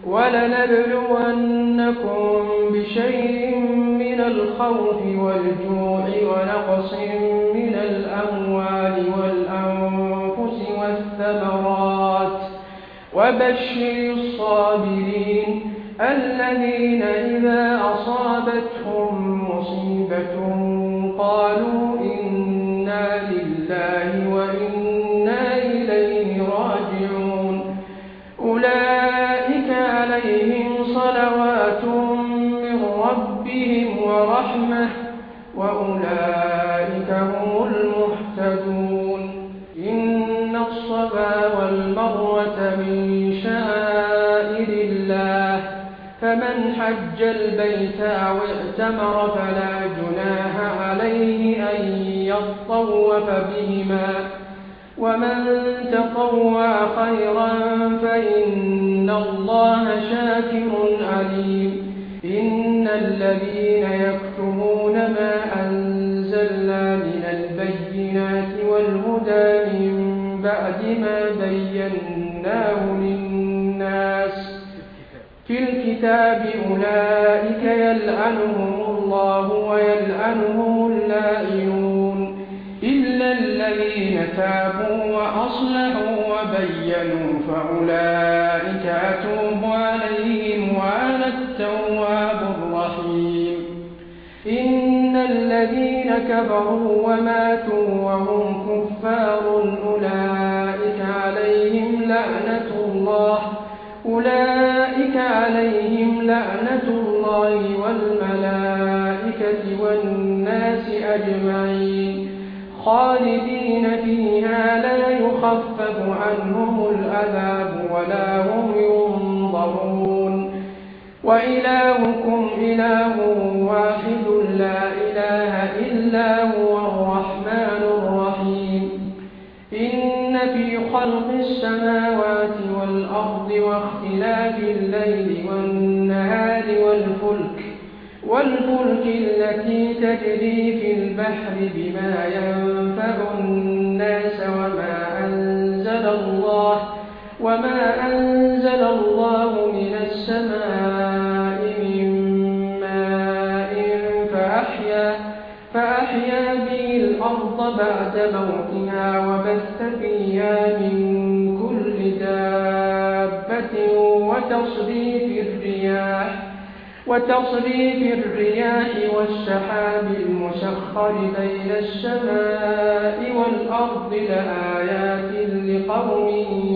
ولنبلونكم بشيء من الخوف والجوع ونقص من الأموال والأنفس والثمرات وبشر الصابرين الذين إذا أصابتهم مصيبة قالوا إنا لله وإنا إليه راجعون أولئك عليهم صلوات من ربهم ورحمة وأولئك هم المهتدون إن الصفا والمروة من شعائر الله فمن حج البيت أو اعتمر فلا جناح عليه أن يطوف بهما ومن تطوع خيرا فإن الله شاكر عليم إن الذين يكتمون ما أنزلنا من البينات والهدى من بعد ما بيناه للناس في الكتاب أولئك يلعنهم الله ويلعنهم اللائمون إلا الذين تابوا وأصلحوا وبينوا فأولئك أتوب عليهم وأنا التواب الرحيم إن الذين كفروا وماتوا وهم كفار أولئك عليهم لعنة الله أولئك عليهم لعنة الله والملائكة والناس أجمعين خالدين فيها لا يخفف عنهم العذاب ولا هم ينظرون وإلهكم إله واحد لا إله إلا هو الرحمن الرحيم إن في خلق السماوات والأرض واختلاف الليل والنهار والفلك والفلك التي تجري في البحر بما ينفع الناس وما أنزل الله وما أنزل الله من السماء من ماء فأحيا فأحيا به الأرض بعد موتها وبث فيها من كل دابة وتصريف الرياح وتصريف الرياح والسحاب المسخر بين السماء والأرض لآيات لقوم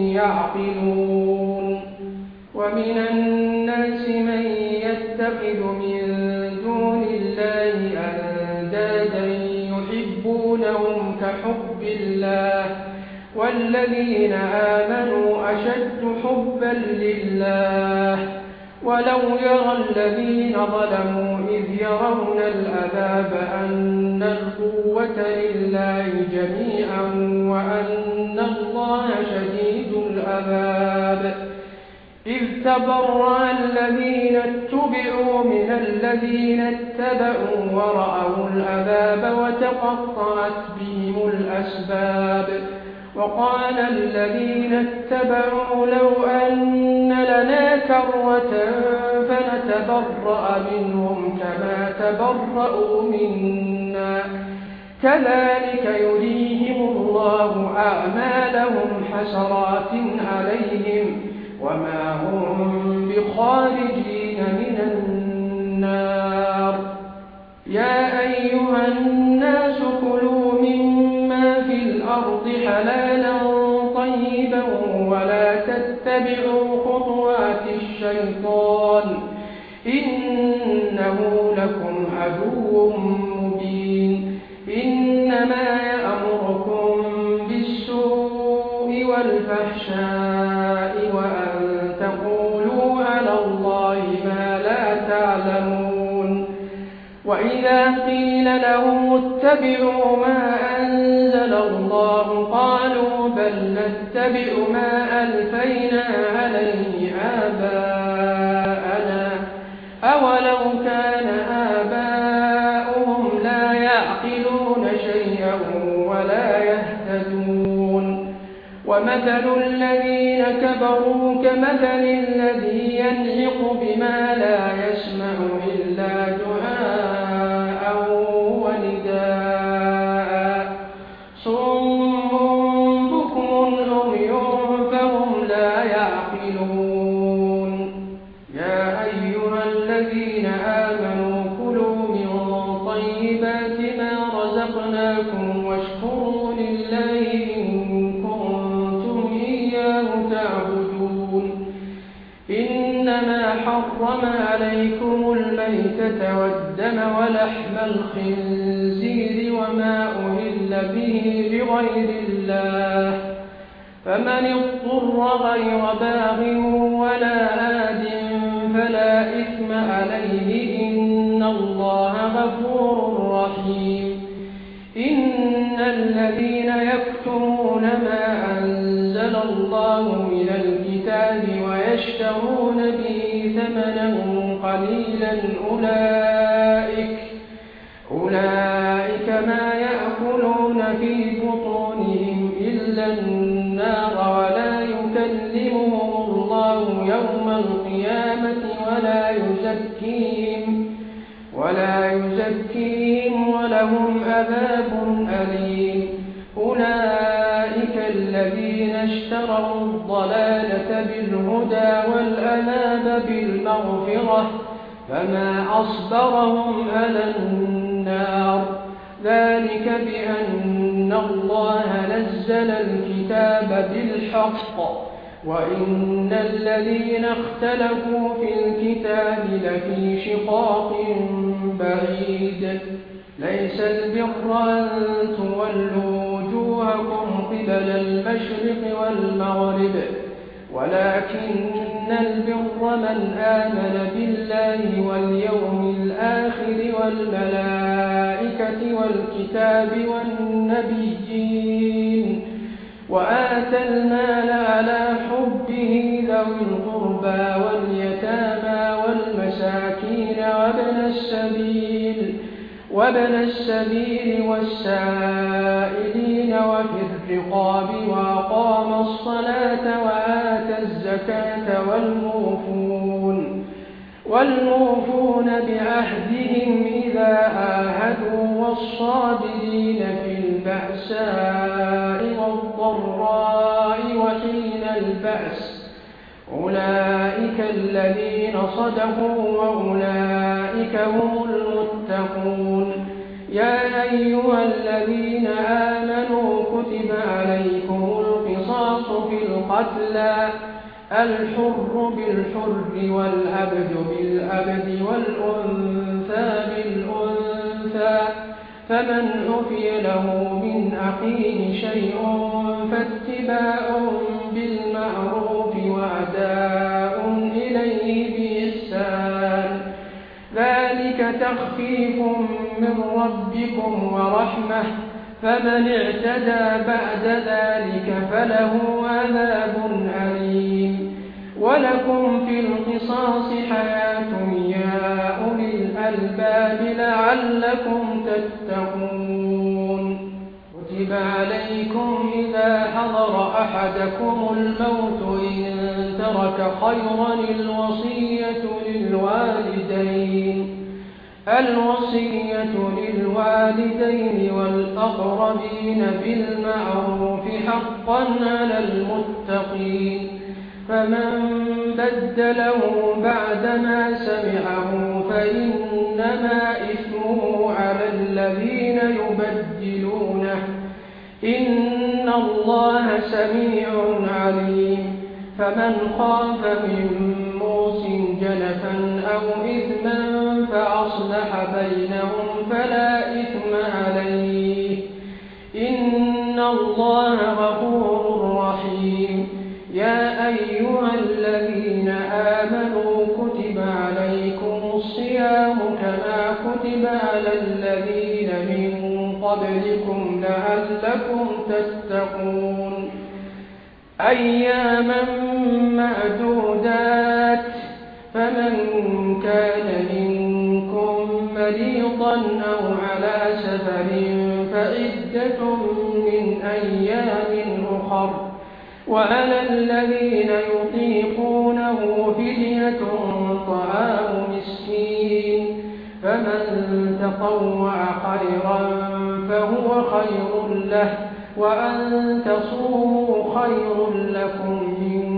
يعقلون ومن الناس من يتخذ من دون الله أندادا يحبونهم كحب الله والذين آمنوا أشد حبا لله. ولو يرى الذين ظلموا إذ يرون العذاب أن القوة لله جميعا وأن الله شديد العذاب. إذ تبرأ الذين اتبعوا من الذين اتبعوا ورأوا العذاب وتقطعت بهم الأسباب. وقال الذين اتبعوا لو أن لنا كرة فنتبرأ منهم كما تبرأوا منا كذلك يريهم الله أعمالهم حسرات عليهم وما هم بخارجين من النار. يا أيها الناس كلوا مما في الأرض حلالا طيبا ولا تتبعوا خطوات الشيطان إنه لكم عدو مبين. إنما يأمركم بالسوء والفحشاء وأن تقولوا على الله ما لا تعلمون. وإذا قيل لهم اتبعوا ما أنزل الله قالوا بل نتبع ما ألفينا عليه آباءنا أولو كان آباؤهم لا يعقلون شيئا ولا يهتدون. ومثل الذين كفروا كمثل الذي ينعق بما لا يسمع إلا دعاء ونداء صم بكم عمي فهم لا يعقلون. يا أيها الذين آمنوا كلوا من طيبات ما رزقناكم واشكروا لله إن كنتم إياه تعبدون. إنما حرم عليكم الميتة والدم ولحم الخنزير وما أهل به لغير الله فمن اضطر غير باغ ولا آد فلا إثم عليه إن الله غفور رحيم. إن الذين يكتمون ما أنزل الله من الكتاب ويشترون به ثمنا قليلا أولئك, أولئك ما يأكلون في بطونهم إلا النار ولا يكلمهم الله يوم القيامة ولا يزكيهم, ولا يزكيهم ولهم عذاب أليم. أولئك الذين اشتروا الضلالة بالهدى والعذاب بالمغفرة فما أصبرهم على النار. ذلك بأن الله نزل الكتاب بالحق وإن الذين اختلفوا في الكتاب لفي شقاق بعيد. ليس البر أن تولوا وجوهكم قبل المشرق والمغرب ولكن البر من آمن بالله واليوم الآخر والملائكة والكتاب والنبيين وآتى المال على حبه ذوي القربى واليتامى والمساكين وابن السبيل وابن السبيل والسائلين وفي الرقاب وأقام الصلاة وآتى الزكاة والموفون والموفون بعهدهم إذا عاهدوا والصابرين في البأساء والضراء وحين البأس أولئك الذين صدقوا وأولئك هم المتقون. يا أيها الذين آمنوا كتب عليكم القصاص في القتلى الحر بالحر والعبد بالعبد والأنثى بالأنثى فمن عفي له من أخيه شيء فاتباع بالمعروف وأداء إليه بإحسان ذلك تخفيف من ربكم ورحمة فمن اعتدى بعد ذلك فله عذاب أليم ولكم في القصاص حياة يا أولي الألباب لعلكم تتقون كتب عليكم إذا حضر أحدكم الموت إن ترك خيرا الوصية للوالدين الوصية للوالدين والأقربين بالمعروف حقا على المتقين فمن بدله بعدما سمعه فإنما إثمه على الذين يبدلونه إن الله سميع عليم فمن خاف من موص جنفا أو إثما فأصلح بينهم فلا إثم عليه إن الله غفور رحيم يا أيها الذين آمنوا كتب عليكم الصيام كما كتب على الذين من قبلكم لعلكم تتقون أياما معدودات فمن كان منكم مريضا أو على سفر فعدة من أيام أخر وعلى الذين يطيقونه فدية طعام مسكين فمن تطوع خيرا فهو خير له وأن تصوموا خير لكم إن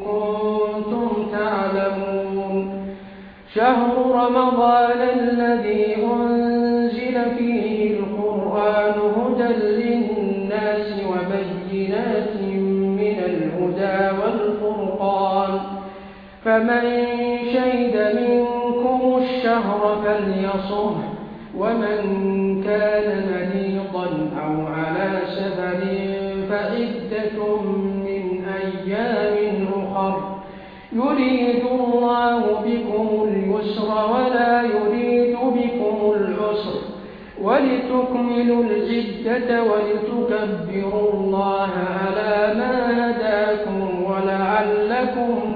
كنتم تعلمون شهر رمضان الذي أنزل فيه القرآن هدى للناس وبينات من الهدى والفرقان فمن شهد منكم الشهر فليصمه ومن كان مريضا أو على سفر فعدة من أيام أخر يريد الله بكم اليسر ولا يريد بكم العسر ولتكملوا العدة ولتكبروا الله على ما هداكم ولعلكم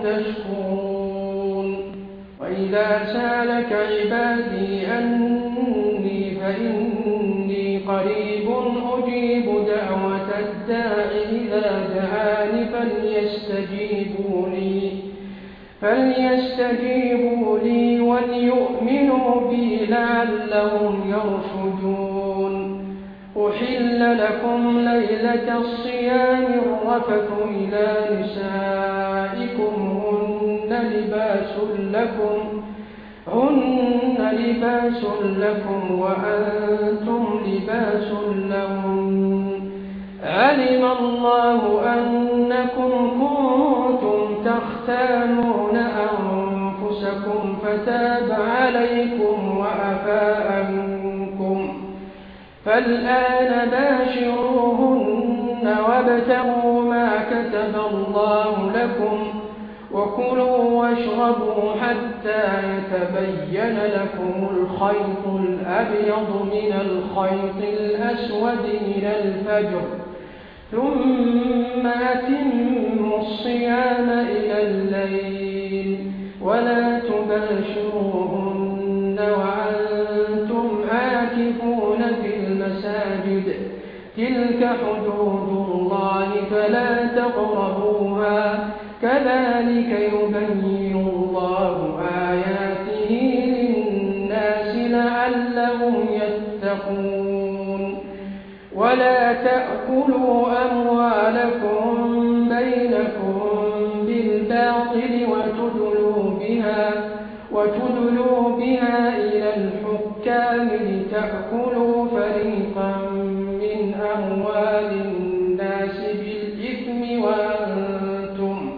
تشكرون وإذا سألك عبادي أني فإني قريب أجيب دعوة الداع إذا دعاني فليستجيبوا لي فليستجيبوا لي وليؤمنوا بي لعلهم يرشدون أحل لكم ليلة الصيام الرفث إلى نسائكم هن لباس لكم هن لباس لكم وأنتم لباس لهم علم الله أنكم كنتم تختانون أنفسكم فتاب عليكم وعفى عنكم فالآن باشروهن وابتغوا ما كتب الله لكم وكلوا واشربوا حتى يتبين لكم الخيط الأبيض من الخيط الأسود من الفجر ثم أتموا الصيام إلى الليل ولا تباشروهن وأنتم عاكفون في المساجد تلك حدود الله فلا تقربوها كذلك يبين الله آياته للناس لعلهم يتقون ولا تأكلوا أموالكم بينكم بالباطل وتدلوا بها وتدلوا بها إلى الحكام لتأكلوا فريقا من أموال الناس بالإثم وأنتم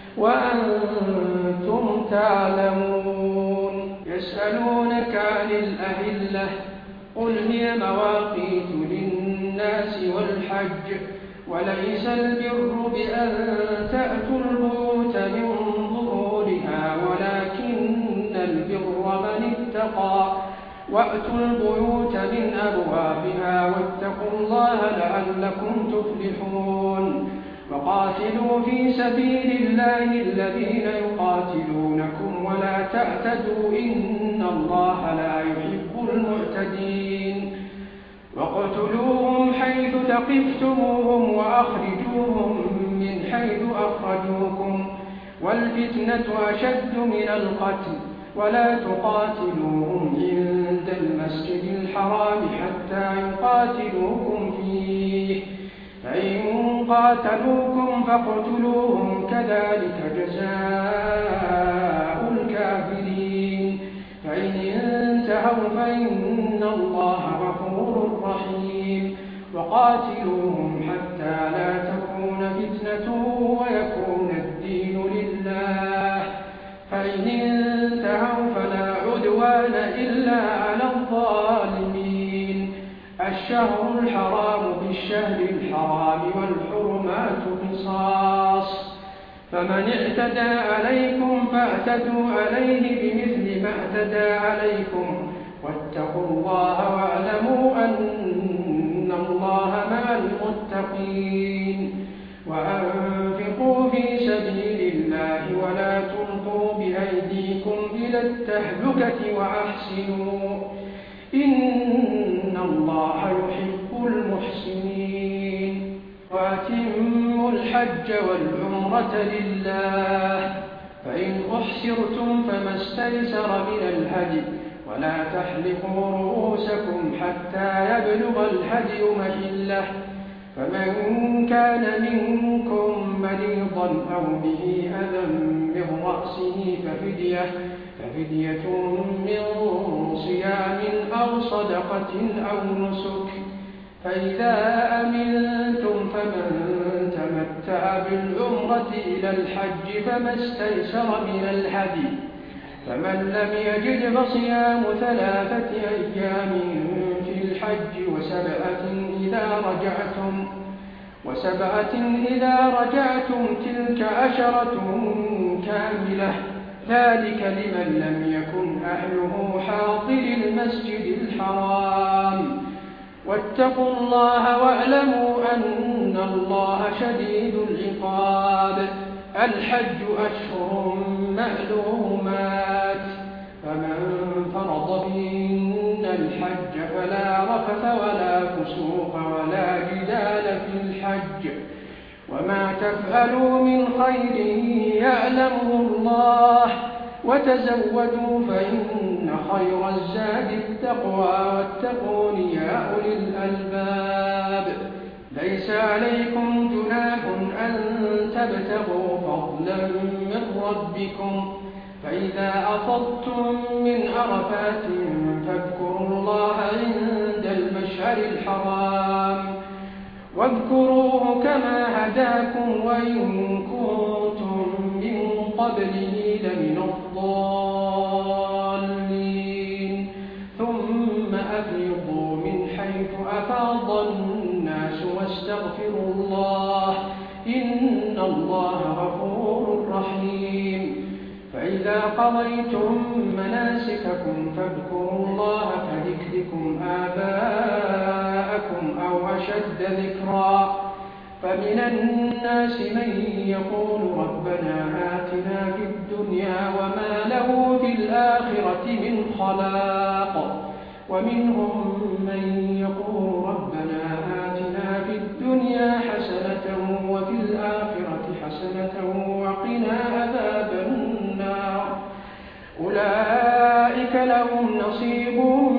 وأنتم تعلمون يسألونك عن الأهلة قل هي مواقيت للناس والحج وليس البر بأن تأتوا البيوت من ظهورها ولكن البر من اتقى وأتوا البيوت من أبوابها واتقوا الله لعلكم تفلحون وقاتلوا في سبيل الله الذين يقاتلونكم ولا تعتدوا إن الله لا يحب المعتدين واقتلوهم حيث ثقفتموهم وأخرجوهم من حيث أخرجوكم والفتنة أشد من القتل ولا تقاتلوهم عند المسجد الحرام حتى يقاتلوكم فيه فإن قاتلوكم فاقتلوهم كذلك جزاء الكافرين فإن انتهوا فإن الله غفور رحيم وقاتلوهم حتى لا تكون فتنة ويكون الدين لله فإن انتهوا فلا عدوان إلا على الظالمين الشهر الحرام بالشهر الحرام والحرمات قصاص فمن اعتدى عليكم فاعتدوا عليه بمثل ما اعتدى عليكم واتقوا الله واعلموا أن الله مع المتقين وأنفقوا في سبيل الله ولا تلقوا بأيديكم إلى التهلكة وأحسنوا إن الله يحب المحسنين وأتموا الحج والعمرة لله فإن أحسرتم فما استيسر من الهدي ولا تحلقوا رؤوسكم حتى يبلغ الهدي محله فمن كان منكم مريضا أو به أذى من رأسه ففدية ففدية من صيام أو صدقة أو نسك فإذا أمنتم فمن تمتع بالعمرة إلى الحج فما استيسر من الهدي فمن لم يجد فصيام ثلاثة أيام في الحج وسبعة إذا رجعتم وسبعة إذا رجعتم تلك عشرة كاملة ذلك لمن لم يكن أهله حاضر المسجد الحرام واتقوا الله واعلموا أن الله شديد العقاب الحج أشهر معلومات فمن فرض فيهن الحج فلا رفث ولا فسوق ولا جدال في الحج وما تفعلوا من خير يعلمه الله وتزودوا فإن خير الزاد التقوى واتقون يا أولي الألباب ليس عليكم جناح أن تبتغوا فضلا من ربكم فإذا أفضتم من عرفات فاذكروا الله عند المشعر الحرام واذكروه كما هداكم وإن كنتم من قبله لمن الضالين ثم أفيضوا من حيث أفاض الناس واستغفروا الله إن الله غفور رحيم فإذا قضيتم مناسككم فاذكروا الله كذكركم آباءكم أو أشد ذكرا فمن الناس من يقول ربنا آتنا في الدنيا وما له في الآخرة من خلاق ومنهم من يقول ربنا آتنا في الدنيا حسنة وفي الآخرة حسنة وقنا عذاب النار أولئك لهم نصيب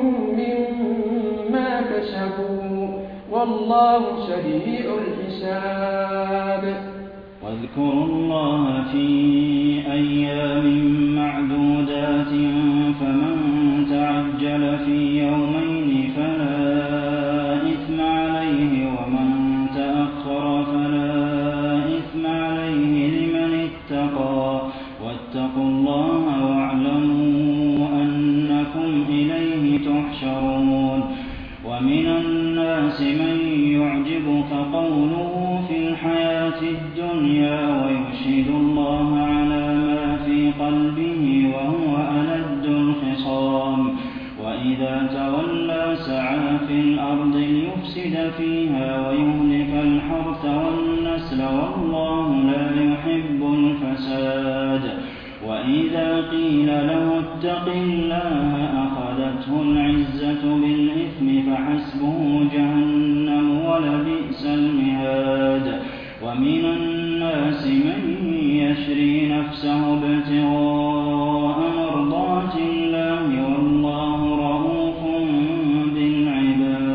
مما كسبوا والله سريع الحساب واذكروا الله في أيام معدودات فمن تعجل في يومين فلا إثم عليه ومن تأخر فلا إثم عليه لمن اتقى واتقوا الله واعلموا أنكم إليه تحشرون ومن الناس من يعجبك قوله في الحياة الدنيا ويشهد الله على ما في قلبه وهو ألد الخصام وإذا تولى سعى في الأرض ليفسد فيها ويهلك الحرث والنسل والله لا يحب الفساد وإذا قيل له اتق الله أخذته العزة بالإثم فحسبه جهنم ولبئس المهاد ومن الناس من يشري نفسه ابتغاء مرضات الله والله رءوف بالعباد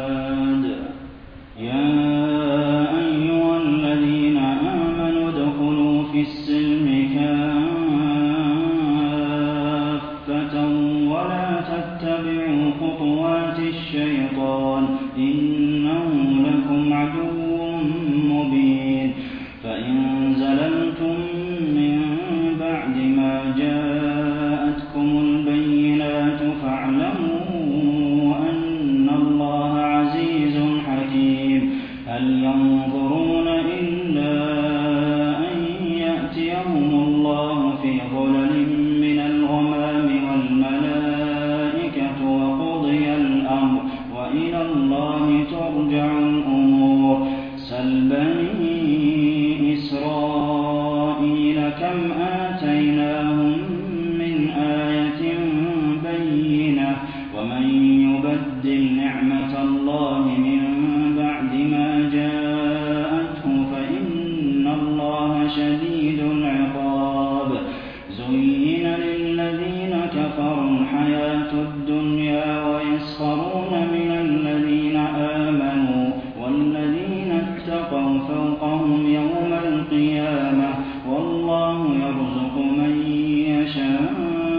يا أيها الذين آمنوا ادخلوا في السلم كافة ولا تتبعوا خطوات الشيطان إنه لكم عدو مبين فإن زللتم من بعد ما جاءتكم البينات فاعلموا أن الله عزيز حكيم هل ينظرون إلا أن يأتيهم الله في ظلل من الغمام والملائكة وقضي الأمر وإلى الله ترجع الأمور سل بني إسرائيل كم آتيناهم من آية بينة ومن يبدل نعمة الله من بعد ما جاءته فإن الله شديد العقاب زين للذين كفروا الحياة الدنيا ويسخرون من الذين آمنوا والذين اتقوا فوقهم يوم القيامة والله يرزق من يشاء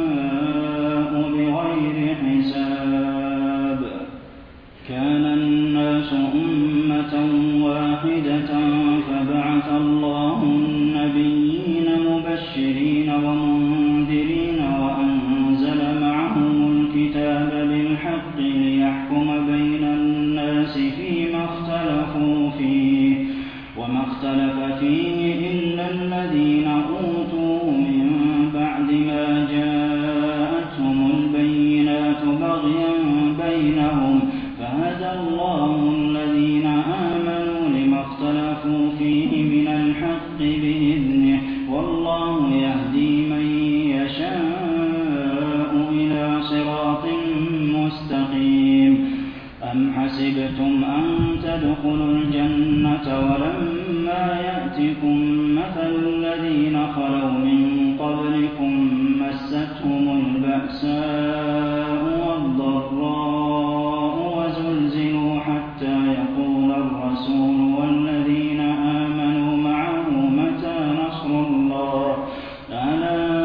بغير حساب كان الناس أمة واحدة فبعث الله النبيين مبشرين ومنذرين وأنزل معهم الكتاب بالحق ليحكم بين الناس فيما اختلفوا فيه وما اختلف فيه إلا الذين أوتوا من بعد ما جاءتهم البينات بغيا بينهم فهدى الله الذين آمنوا لما اختلفوا فيه من الحق بإذنه والله يهدي من يشاء إلى صراط مستقيم أم حسبتم أن تدخلوا الجنة ولما يأتكم مثل الذين خلوا من قبلكم مستهم البأساء والضراء وزلزلوا حتى يقول الرسول والذين آمنوا معه متى نصر الله ألا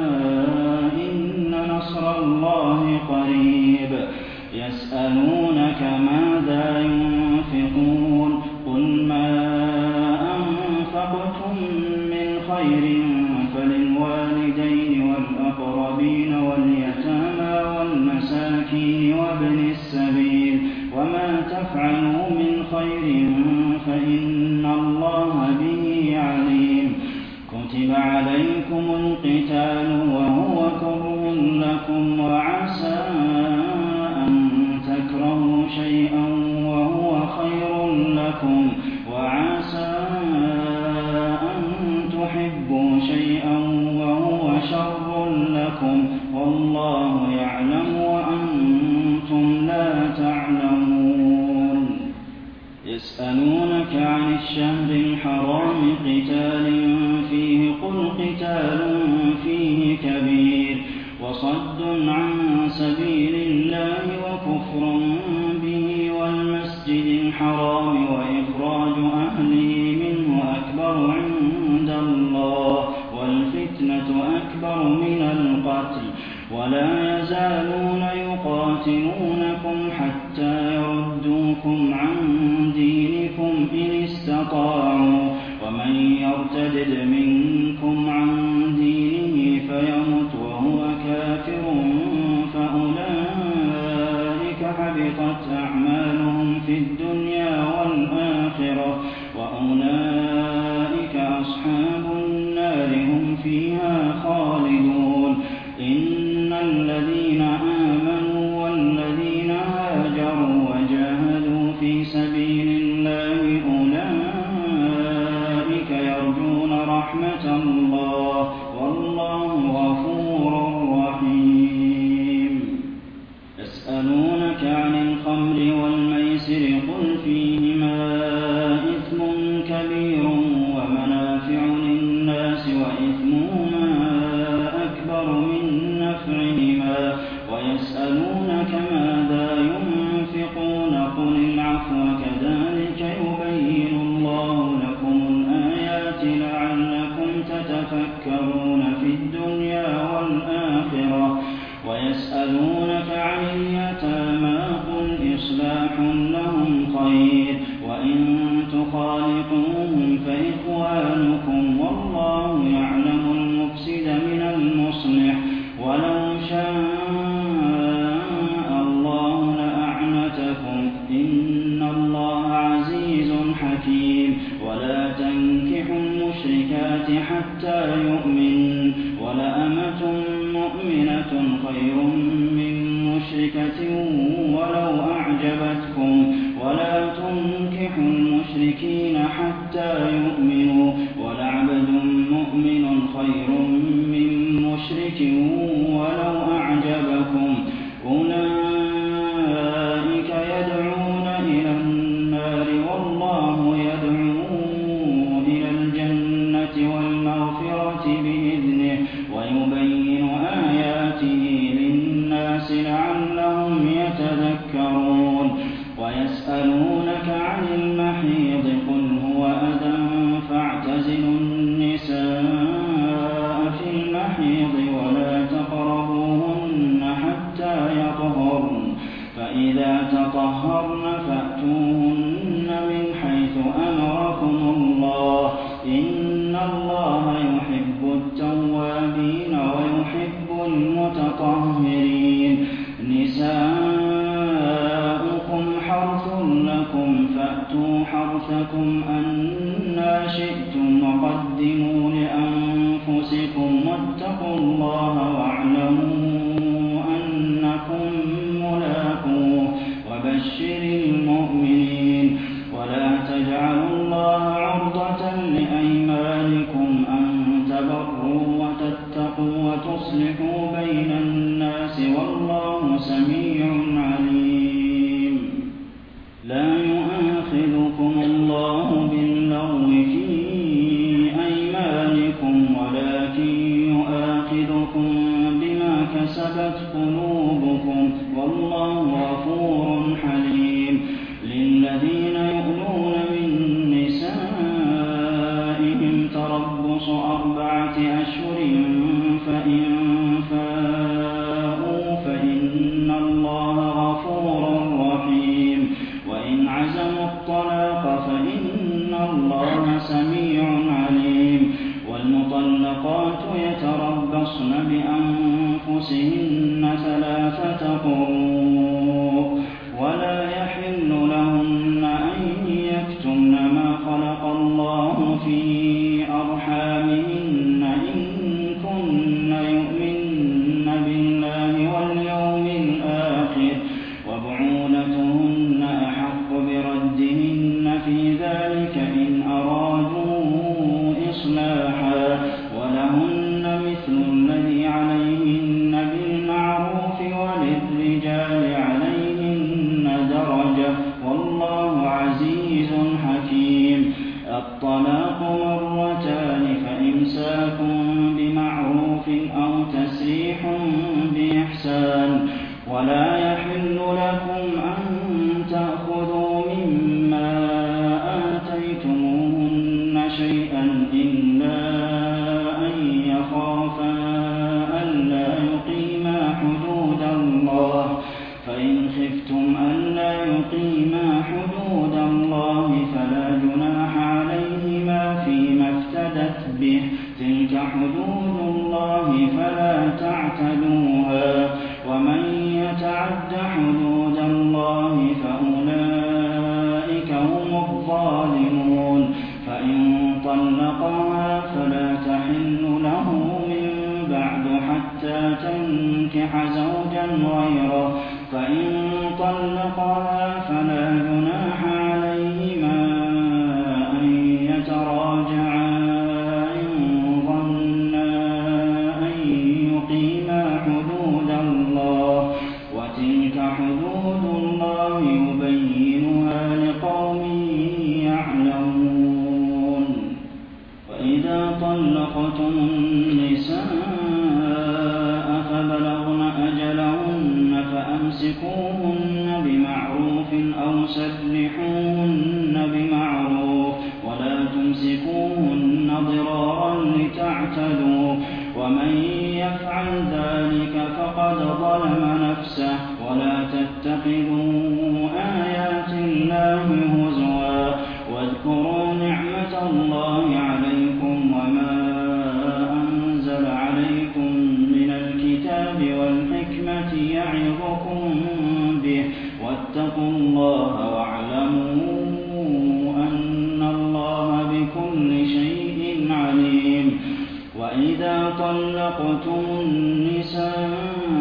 إن نصر الله قريب يسألونك ماذا ينفقون قل ما أنفقتم من خير فللوالدين والأقربين واليتامى والمساكين وابن السبيل وما تفعلوا من خير فإن الله به عليم كتب عليكم القتال وهو كره لكم وعسى أن تكرهوا شيئا وهو خير لكم وعسى أن تحبوا شيئا وهو شر لكم والله يعلم وأنتم لا تعلمون يسألونك عن الشهر الحرام قتال فيه قل قتال فيه كبير وصد عن سبيل الله وكفر به والمسجد الحرام وإخراج أهله منه أكبر عند الله والفتنة أكبر من القتل ولا يزالون يقاتلونكم حتى يردوكم عن دينكم إن استطاعوا ومن يرتد منكم عن دينه فيمت وهو كافر فأولئك حبطت أعمالهم في الدنيا والآخرة وأولئك أصحاب النار هم فيها خالدون إن الذين آمنوا والذين هاجروا وجاهدوا في سبيل الله أولئك يرجون رحمة الله والله غفور رحيم يسألونك عن الخمر والميسر قل فيهما إثم كبير ومنافع للناس وإثمهما أكبر من نفعهما ويسألونك ماذا ينفقون قل العفو كذلك يبين الله لكم الآيات لعلكم تتفكرون في الدنيا والآخرة ويسألونك عن اليتامى قل إصلاح لهم خير وإن تخالطوهم فإخوانكم والله يعلم المفسد من المصلح ولو شاء الله لأعنتكم إن الله عزيز حكيم ولا تنكحوا المشركات حتى يؤمنوا ولأمة مؤمنة خير من مشركة ولو أعجبتكم ولا تنكحوا المشركين حتى يؤمنوا ولعبد مؤمن خير من مشرك ولو أعجبكم أولئك يدعون إلى النار والله يدعو إلى الجنة والمغفرة بإذنه ويبين آياته للناس لعلهم يتذكرون ويسألونك عن المحيض قل هو أذى فاعتزلوا النساء في المحيض ولا تقربوهن حتى يطهرن فإذا تطهرن فأتوهن من حيث أمركم الله إن الله يحب التوابين ويحب المتطهرين نساؤكم حرث لكم فأتوا حرثكم أنى شئتم وقدموا لأنفسكم واتقوا الله واعلموا أنكم ملاقوه وبشر المؤمنين ولا تجعلوا الله عرضة لأيمانكم أن تبروا وتتقوا وتصلحوا بين الناس والله سميع عليم لا يؤاخذكم الله باللغو في أيمانكم ولكن يؤاخذكم بما كسبت قلوبكم والله غفور حليم للذين يؤلون من نسائهم تربص أربعة أشهر فإن فاءوا فإن الله غفور رحيم وإن عزموا الطلاق فإن الله سميع عليم والمطلقات يتربصن بأنفسهن ثلاثة قروء ولا يحل لهن أن يكتمن ما خلق الله في أرحامهن إن كن يؤمن بالله واليوم الآخر وبعولتهن أحق بردهن في ذلك إن أرادوا إصلاحا ولهن مثل الذي عليهن بالمعروف وللرجال عليهن درجة والله عزيز حكيم الطلاق مرتان فإمساك بمعروف أو تسريح بإحسان ولا يحل لكم أن تأخذوا مما آتيتموهن شيئا إلا أن يخافا ألا يقيما حدود الله فإن خفتم ألا يقيما حدود الله فلا جناح عليهما فيما افتدت به تلك حدود الله فلا تعتدوها ومن يتعد حدود الله فأولئك تنكح زوجا غيره، فإن طلقها فلا جناح عليهما أن يتراجعا إن ظنا أن يقيما حدود الله، وتلك حدود الله يبينها لقوم يعلمون. وإذا طلقتم النساء فبلغن أجلهن فأمسكوهن بمعروف أو سرحوهن بمعروف، ولا تمسكوهن ضرارا لتعتدوا، ومن يفعل ذلك فقد ظلم نفسه. ولا تتخذوا آيات الله هزوا، واذكروا نعمة الله عليكم وما أنزل عليكم من الكتاب والحكمة يعظكم به، واتقوا الله واعلموا أن الله بكل شيء عليم. وإذا طلقتم النساء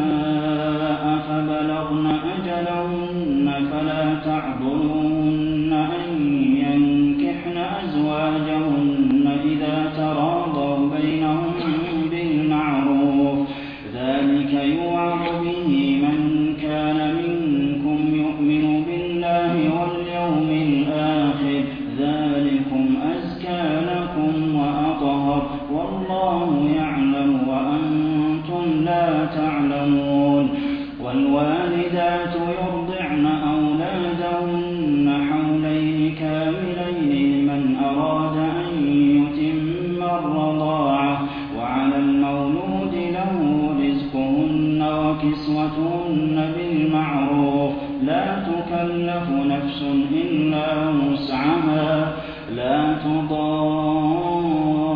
فبلغن أجلهن فلا تعضلوهن أن ينكحن أزواجهن إذا تراضوا بينهم بالمعروف، ذلك يوعظ به من كان منكم يؤمن بالله واليوم الآخر، ذلكم أزكى لكم وأطهر، والله يعلم وأنتم لا تعلمون. والوالدات يرضعن أولادهن حولين كاملين لمن أراد أن يتم الرضاعة، وعلى المولود له رزقهن وكسوتهن بالمعروف، لا تكلف نفس إلا وسعها، لا تضار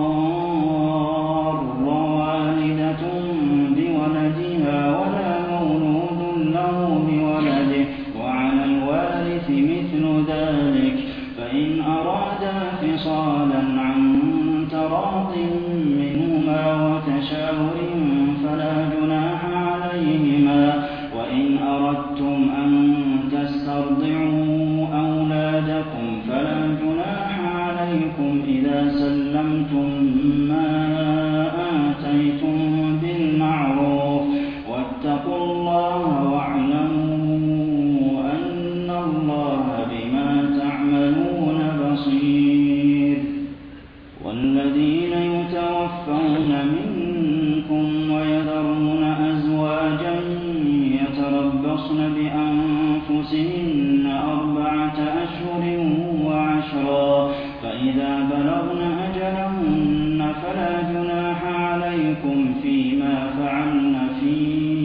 والدة بولدها ولا مولود له بولده، وعلى الوارث مثل ذلك، فإن أرادا فصالا عن تراض منهما وتشاور فلا جناح عليهما. وإن أردتم أن تسترضعوا أولادكم فلا جناح عليكم إذا سلمتم ما آتيتم بالمعروف، واتقوا الله واعلموا أن الله بما تعملون بصير. والذين يتوفون منكم ويذرون أزواجا يتربصن بأنفسهن أربعة أشهر وعشرا، فإذا بلغن أجلهن فلا جناح عليكم فيما فعلن في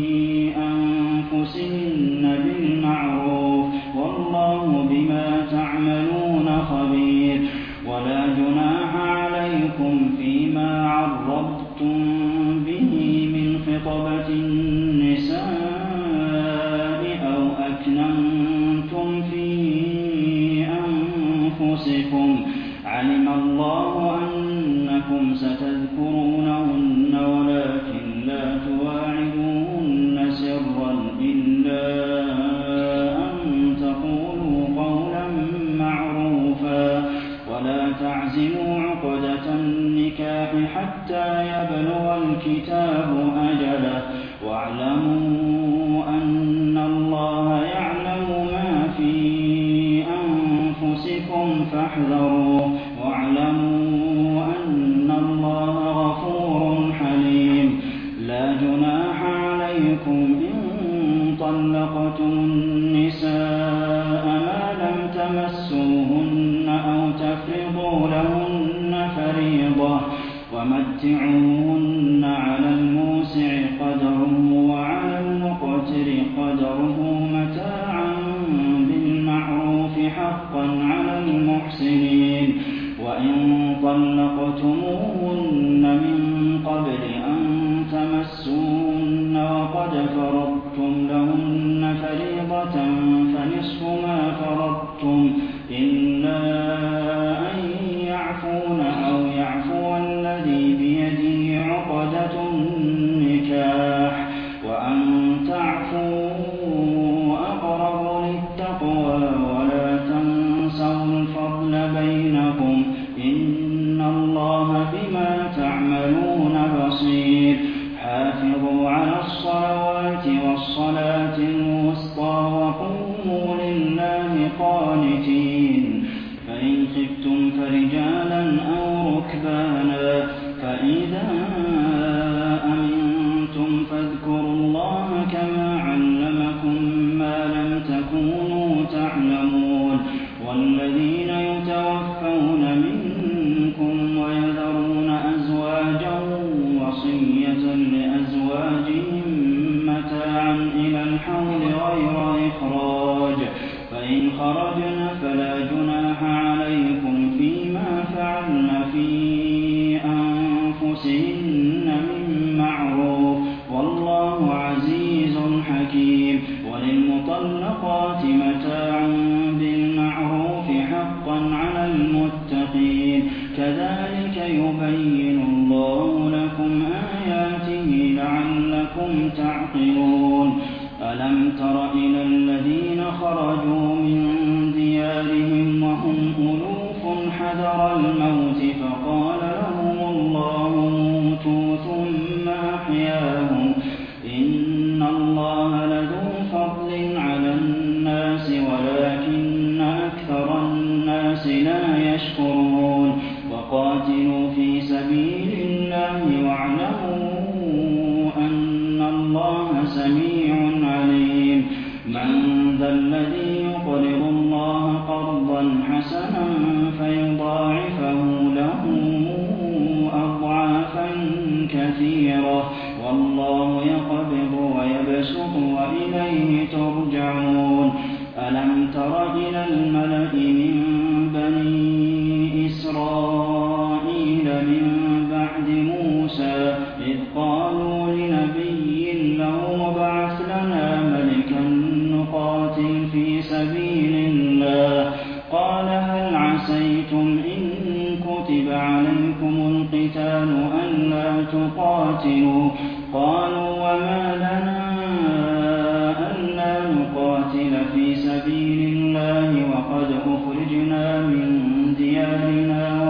أنفسهن بالمعروف، والله بما تعملون خبير. ولا جناح عليكم فيما عرضتم به من خطبة النساء أو أكننتم في أنفسكم، علم الله أنكم ستذكرونهن ولكن لا تواعدوهن سرا إلا أن تقولوا قولا معروفا، ولا تعزموا عقدة النكاح حتى يبلغ الكتاب أجله، واعلموا أن الله يعلم ما في أنفسكم فاحذروه، واعلموا أن الله غفور حليم. لا جناح عليكم إن طلقتم النساء ما لم تمسوهن أو تفرضوا لهن فريضة، ومتعوهن على الموسع قدره وعلى المقتر قدره متاعا بالمعروف حقا على المحسنين. وإن طلقتموهن من قبل أن تمسوهن وقد فرضتم لهن فريضة فنصف ما فرضتم إلا أن يعفون أو يعفو الذي بيده عقدة النكاح، وأن خفتم فرجالا أو ركبانا فإذا أمنتم فاذكروا الله كما علمكم ما لم تكونوا تعلمون والذين يتوفون منكم ويذرون أزواجا وصية لأزواجهم متاعا إلى الحول غير إخراج فإن خرجن فلا جناح عليكم فيما فعلن في أنفسهن من معروف والله عزيز حكيم وللمطلقات متاع بالمعروف حقا على المتقين كذلك يبين الله لكم آياته لعلكم تعقلون ألم تر إلى الذين خرجوا من ديارهم وهم ألوف حذر الموت فقال لهم الله موتوا ثم أحياهم إن الله لذو فضل على الناس ولكن أكثر الناس لا يشكرون وقاتلوا في سبيل الله واعلموا أن الله سميع عليم من ذا الذي يقرض الله قرضا حسنا فيضاعفه له أضعافا كثيرة والله يقبض ويبسط وإليه ترجعون ألم تر إلى الملأ من بني إسرائيل من بعد موسى إذ قالوا لنبي له ابعث لنا ملكا نقاتل في سبيل الله قال هل عسيتم إن كتب عليكم القتال ألا تقاتلوا قالوا وما لنا ألا نقاتل في سبيل الله وقد أخرجنا من ديارنا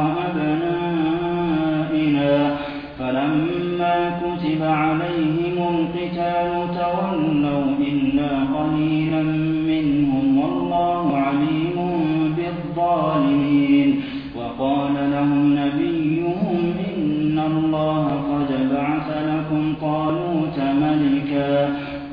وأبنائنا فلما كتب عليهم القتال تولوا إلا قليلا منهم والله عليم بالظالمين وقال لهم نبيهم إن الله قد بعث لكم طالوت ملكا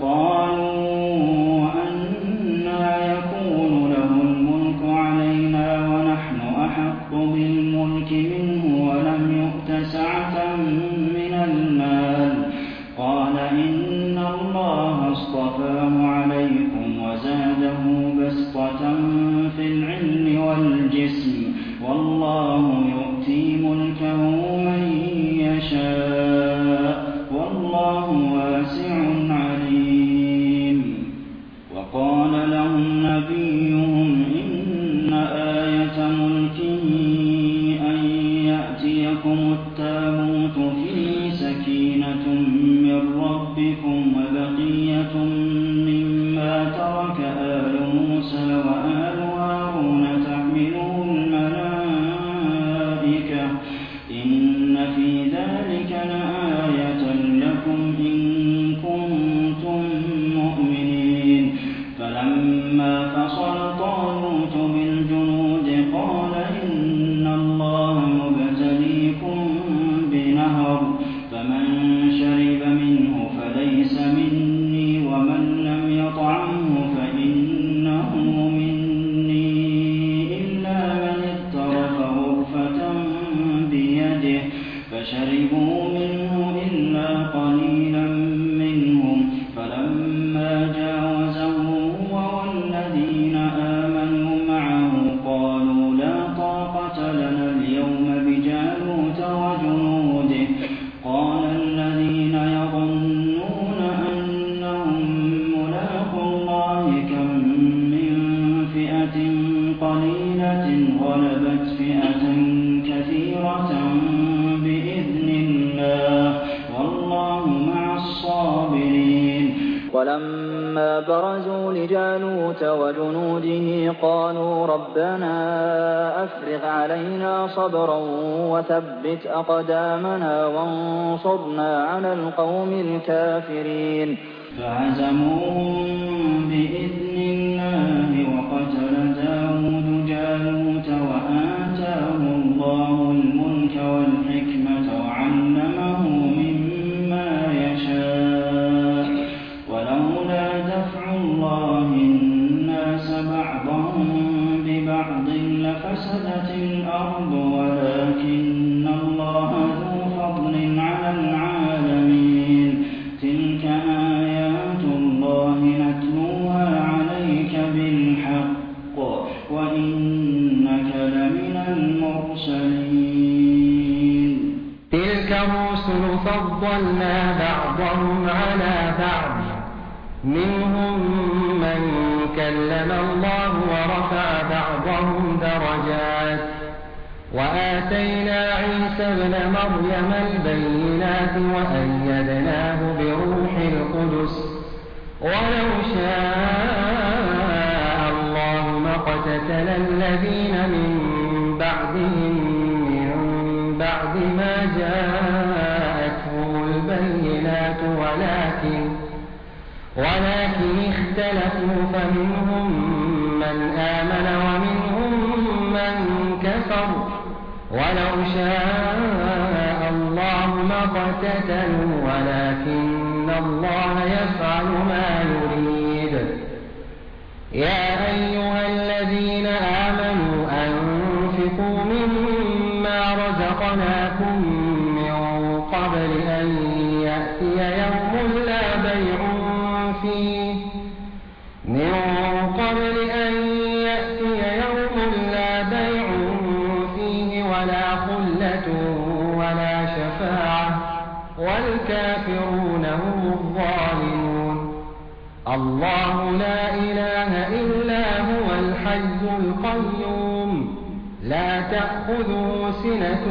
قالوا أنى يكون له الملك علينا ونحن أحق بالملك منه ولم يؤت سعة من المال قال إن الله اصطفاه عليكم وزاده بسطة في العلم والجسم والله يؤتي ملكه من يشاء والله واسع عليم وقال لهم نبيهم إن آية ملكه أن يأتيكم التابوت فيه سكينة من ربكم وبقية مما ترك آل موسى وآل هارون تحمله الملائكة إن في ذلك لآية لكم إن كنتم مؤمنين فلما فصل طالوت بالجنود قال إن الله مبتليكم بنهر فمن شرب منه فليس مني ومن لم يطعمه فإنه مني إلا من اغترف غرفة بيده فشربوا منه إلا قليلا منهم فلما جاوزه هو والذين آمنوا معه قالوا لا طاقة لنا اليوم بجالوت وجنوده قال الذين يظنون أنهم ملاقو الله كم من فئة قليلة غلبت فئة كثيرة بإذن الله والله مع الصابرين ولما برزوا لجالوت وجنوده قالوا ربنا أفرغ علينا صبرا وثبت أقدامنا وانصرنا على القوم الكافرين فعزموهم بإذن الله وقتل داود جالوت وآتاه وانشقت الأرض ولكن الله ذو فضل على العالمين تلك آيات الله نتلوها عليك بالحق وإنك لمن المرسلين تلك الرسل فضلنا بعضهم على بعض منهم من كلم الله ورفع بعضهم درجات وآتينا عيسى ابن مريم البينات وأيدناه بروح القدس ولو شاء الله ما اقتتل الذين من بعدهم من بعد ما جاءتهم البينات ولكن ولكن اختلفوا فمنهم من آمن ومنهم من كفر ولو شاء الله ما اقتتلوا ولكن الله يفعل ما يريد يا أيها الذين آمنوا أنفقوا مما رزقناكم من قبل أن يأتي يوم لا بيع فيه من قبل أن يأتي يوم لا بيع فيه ولا خلة ولا شفاعة والكافرون هم الظالمون الله لا إله إلا هو الحي القيوم لا تأخذه سنة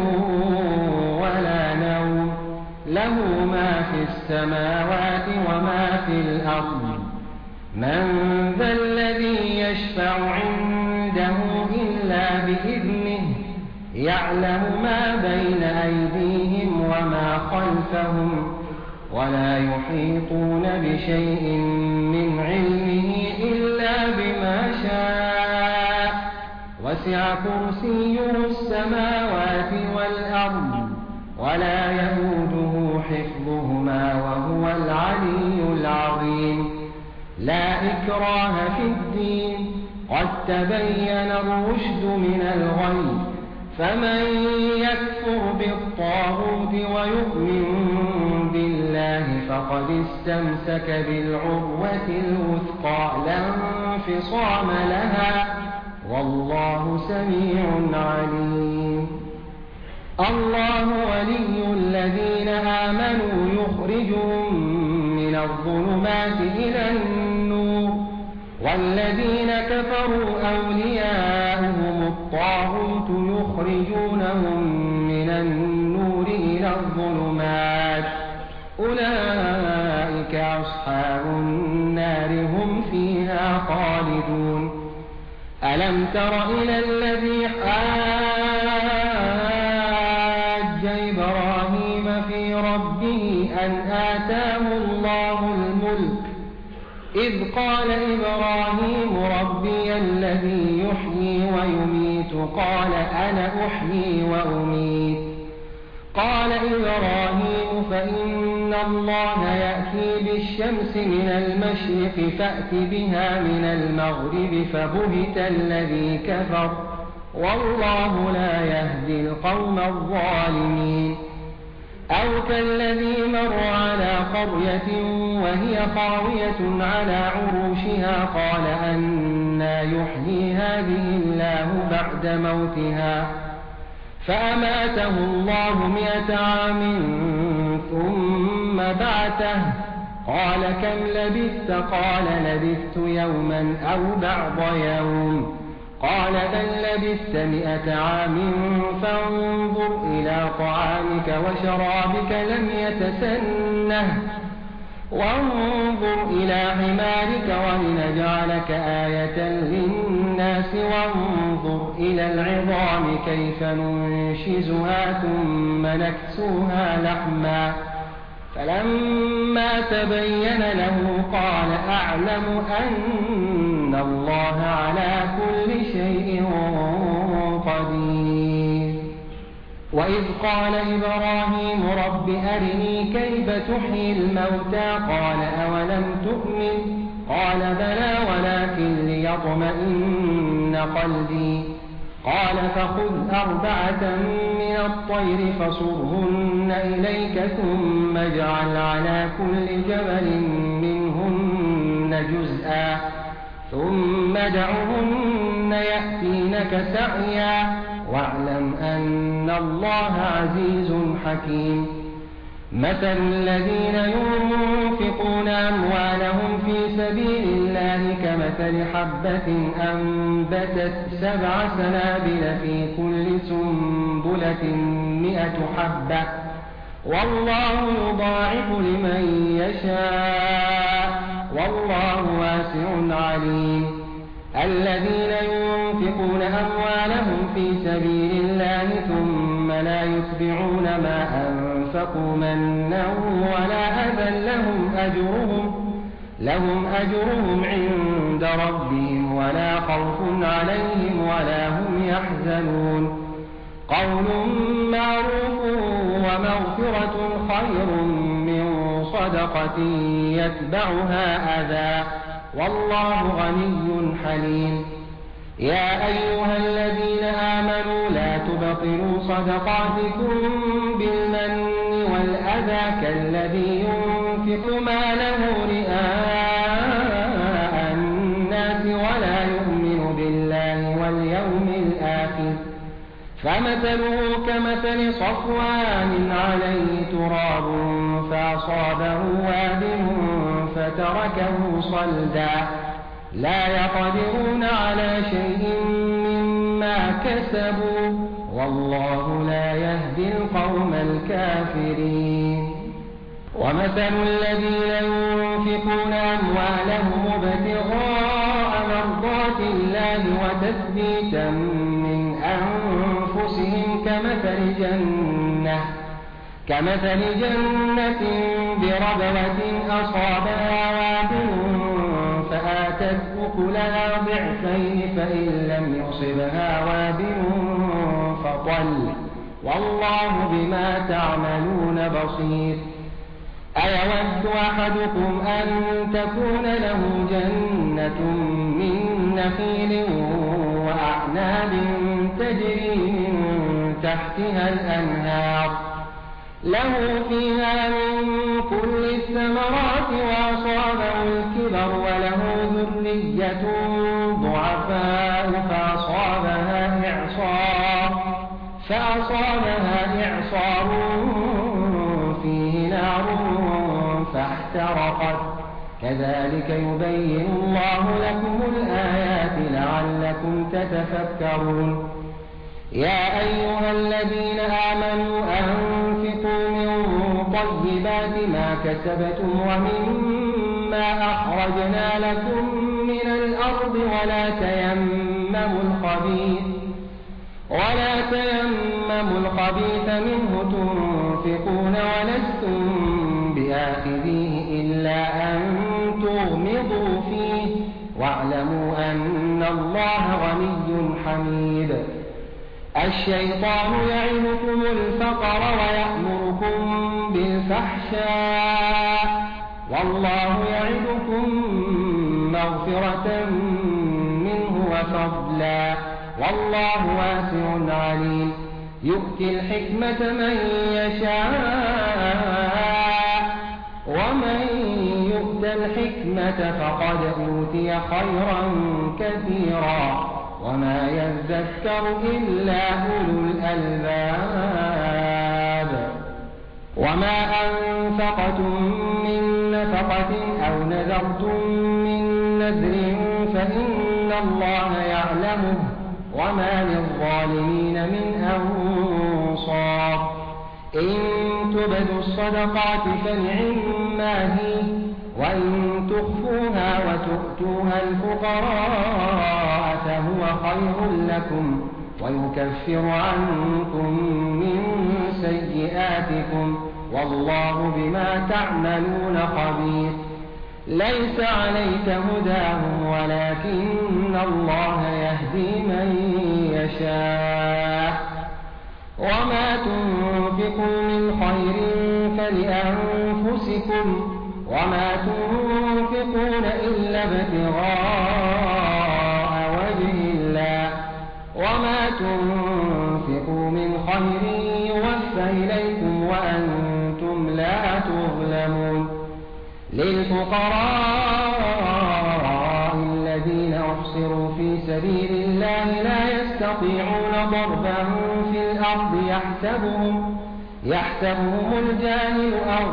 ولا نوم له ما في السماوات وما في الأرض من ذا الذي يشفع عنده إلا بإذنه يعلم ما بين أيديهم وما خلفهم ولا يحيطون بشيء من علمه إلا بما شاء وسع كرسيه السماوات والأرض ولا يئوده حفظهما وهو العلي العظيم لا إكراه في الدين قد تبين الرشد من الغي فمن يكفر بالطاغوت ويؤمن بالله فقد استمسك بالعروة الوثقى لا انفصام لها والله سميع عليم الله ولي الذين آمنوا يخرجهم من الظلمات إلى النور والذين كفروا أولياؤهم الطاغوت يخرجونهم من النور إلى الظلمات أولئك أصحاب النار هم فيها خالدون ألم تر إلى الذي حاج إبراهيم في ربه أن آتاه الله الملك إذ قال إبراهيم ربي الذي يحيي ويميت قال أنا أحيي وأميت قال إبراهيم فإن الله يأتي بالشمس من المشرق فأت بها من المغرب فبهت الذي كفر والله لا يهدي القوم الظالمين أو كالذي مر على قرية وهي خاوية على عروشها قال أنى يحيي هذه الله بعد موتها فأماته الله مئة عام ثم بعثه قال كم لبثت قال لبثت يوما أو بعض يوم قال بل لبثت مئة عام فانظر إلى طعامك وشرابك لم يتسنه وانظر إلى حمارك ولنجعلك آية للناس وانظر إلى العظام كيف ننشزها ثم نكسوها لحما فلما تبين له قال أعلم أن الله على كل شيء قدير وإذ قال إبراهيم رب أرني كيف تحيي الموتى قال أولم تؤمن قال بلى ولكن ليطمئن قلبي قال فخذ أربعة من الطير فصرهن إليك ثم اجعل على كل جبل منهن جزءا ثم ادعهن يأتينك سعيا واعلم أن الله عزيز حكيم. مثل الذين ينفقون أموالهم في سبيل الله كمثل حبة أنبتت سبع سنابل في كل سنبلة مئة حبة والله يضاعف لمن يشاء والله واسع عليم. الذين ينفقون أموالهم في سبيل الله ثم لا يتبعون ما أنفقوا منا ولا أذى لهم أجرهم لهم أجرهم عند ربهم ولا خوف عليهم ولا هم يحزنون. قول معروف ومغفرة خير من صدقة يتبعها أذى والله غني حليم. يا أيها الذين آمنوا لا تبطلوا صدقاتكم بالمن والأذى كالذي ينفق ماله رئاء الناس ولا يؤمن بالله واليوم الآخر فمثله كمثل صفوان عليه تراب فأصابه وابل فتركه صلدا لا يقدرون على شيء مما كسبوا والله لا يهدي القوم الكافرين. ومثل الذين ينفقون أموالهم ابتغاء مرضات الله وتثبيتا من أنفسهم كمثل جنة كمثل جنة بربوة أصابها وابل فآتت أكلها ضعفين فإن لم يصبها وابل فطل والله بما تعملون بصير. أيود أحدكم أن تكون له جنة من نخيل وأعناب تجري من تحتها الأنهار له فيها من كل الثمرات وأصابه الكبر وله ذرية ضعفاء فأصابها إعصار فأصابها إعصار فيه نار فاحترقت كذلك يبين الله لكم الآيات لعلكم تتفكرون. يا أيها الذين آمنوا أنفقوا من طيبات ما كسبتم ومما أخرجنا لكم من الأرض ولا تيمموا الخبيث ولا تيمموا الخبيث منه تنفقون ولستم بآخذيه إلا أن تغمضوا فيه واعلموا أن الله غني حميد. الشيطان يعدكم الفقر ويأمركم بالفحشاء والله يعدكم مغفرة منه وفضلا والله واسع عليم. يؤتي الحكمة من يشاء ومن يؤت الحكمة فقد أوتي خيرا كثيرا وما يذكر إلا أولو الألباب. وما أنفقتم من نفقة أو نذرتم من نذر فإن الله يعلمه وما للظالمين من أنصار. إن تبدوا الصدقات فنعما هي وإن تخفوها وتؤتوها الفقراء فهو خير لكم ويكفر عنكم من سيئاتكم والله بما تعملون خبير. ليس عليك هداهم ولكن الله يهدي من يشاء وما تنفقوا من خير فلأنفسكم وما تنفقون إلا ابتغاء وجه الله وما تنفقوا من خير يوفى إليكم وأنتم لا تظلمون للفقراء الذين أحصروا في سبيل الله لا يستطيعون ضربا في الأرض يحسبهم, يحسبهم الجاهل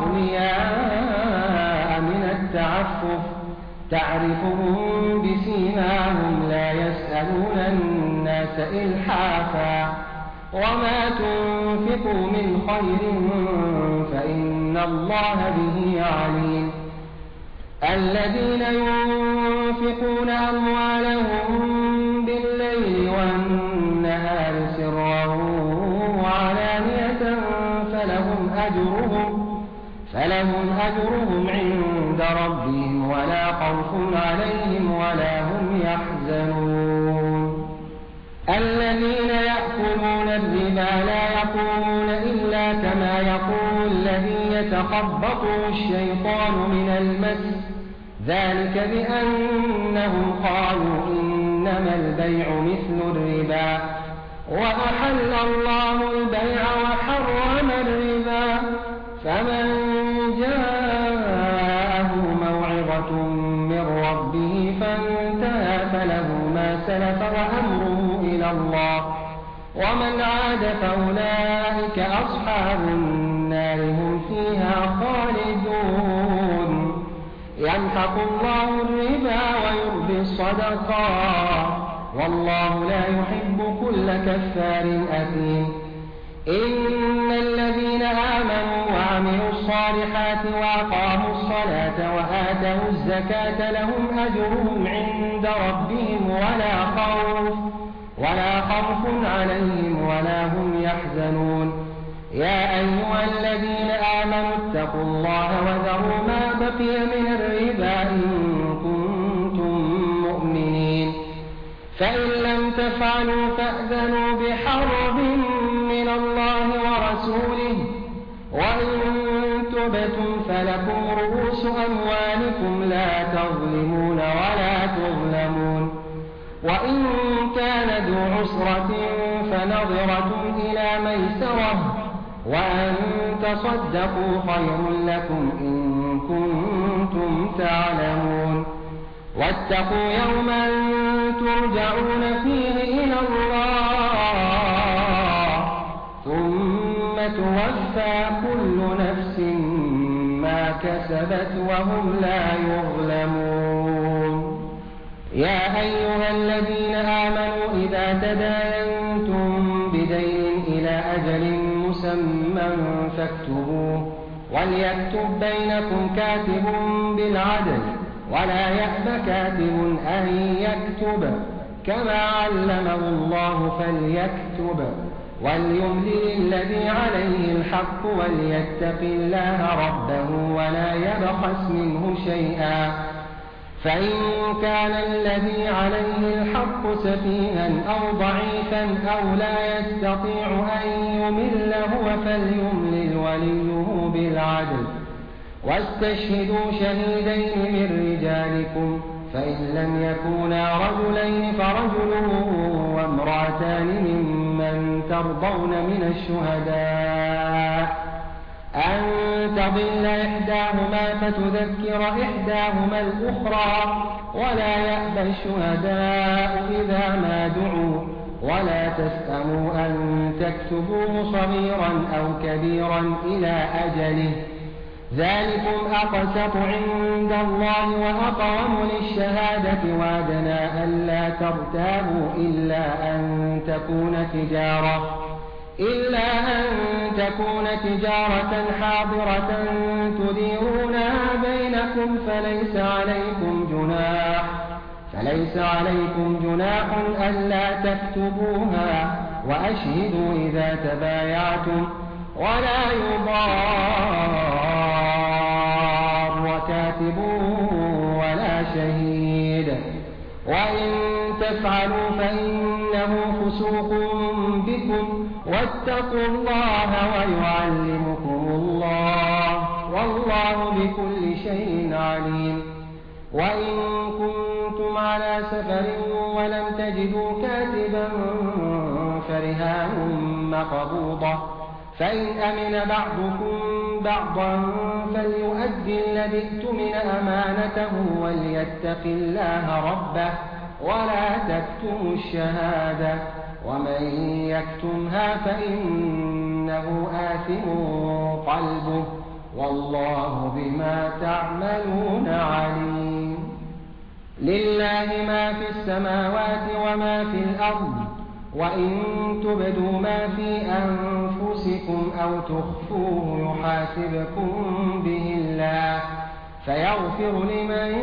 أغنياء من التعفف تعرفهم بسيماهم لا يسألون الناس إلحافا وما تنفقوا من خير فإن الله به عليم الذين ينفقون أموالهم بالليل والنهار سرا وعلانية فلهم أجرهم, فلهم أجرهم عند ربهم ولا خوف عليهم ولا هم يحزنون الذين يأكلون الربا لا يقومون إلا كما يقوم الذي يتخبطه الشيطان من المس ذلك بأنهم قالوا إنما البيع مثل الربا وأحل الله البيع وحرم الربا فمن جاءه موعظة من ربه فانتهى فله ما سلف وأمره إلى الله ومن عاد فأولئك أصحاب النار هم فيها خالدون يمحق الله الربا ويربي الصدقات والله لا يحب كل كفار أثيم إن الذين آمنوا وعملوا الصالحات وأقاموا الصلاة وآتوا الزكاة لهم أجرهم عند ربهم ولا خوف ولا خوف عليهم ولا هم يحزنون يا أيها الذين آمنوا اتقوا الله وذروا ما بقي من الربا إن كنتم مؤمنين فإن لم تفعلوا فأذنوا بحرب من الله ورسوله وإن تبتم فلكم رؤوس أموالكم لا تظلمون ولا تظلمون وإن كان ذو عسرة فنظرة إلى ميسرة وأن تصدقوا خير لكم إن كنتم تعلمون واتقوا يوما ترجعون فيه إلى الله ثم توفى كل نفس ما كسبت وهم لا يظلمون يا أيها الذين آمنوا إذا تداينتم بدين إلى أجل مسمى فاكتبوه وليكتب بينكم كاتب بالعدل ولا يأب كاتب أن يكتب كما علمه الله فليكتب وليملل الذي عليه الحق وليتق الله ربه ولا يبخس منه شيئا فإن كان الذي عليه الحق سفيها أو ضعيفا أو لا يستطيع أن يمل هو فليملل وليه بالعدل واستشهدوا شهيدين من رجالكم فإن لم يكونا رجلين فرجل وامرأتان ممن ترضون من الشهداء أن تضل إحداهما فتذكر إحداهما الأخرى ولا يأبى الشهداء إذا ما دعوا ولا تسأموا أن تكتبوه صغيرا أو كبيرا إلى أجله ذلكم أقسط عند الله وأقوم للشهادة وأدنى ألا ترتابوا إلا أن تكون تجارة إلا أن تكون تجارة حاضرة تديرونها بينكم فليس عليكم جناح فليس عليكم جناح ألا تكتبوها وأشهدوا إذا تبايعتم ولا يضار كاتب ولا شهيد وإن تفعلوا فإنه فسوق بكم واتقوا الله ويعلمكم الله والله بكل شيء عليم وإن كنتم على سفر ولم تجدوا كاتبا فرهان مقبوضة فإن أمن بعضكم بعضا فليؤدي الذي اؤتمن أمانته وليتق الله ربه ولا تكتموا الشهادة ومن يكتمها فإنه آثم قلبه والله بما تعملون عليم. لله ما في السماوات وما في الأرض وإن تبدوا ما في أنفسكم أو تخفوه يحاسبكم به الله فيغفر لمن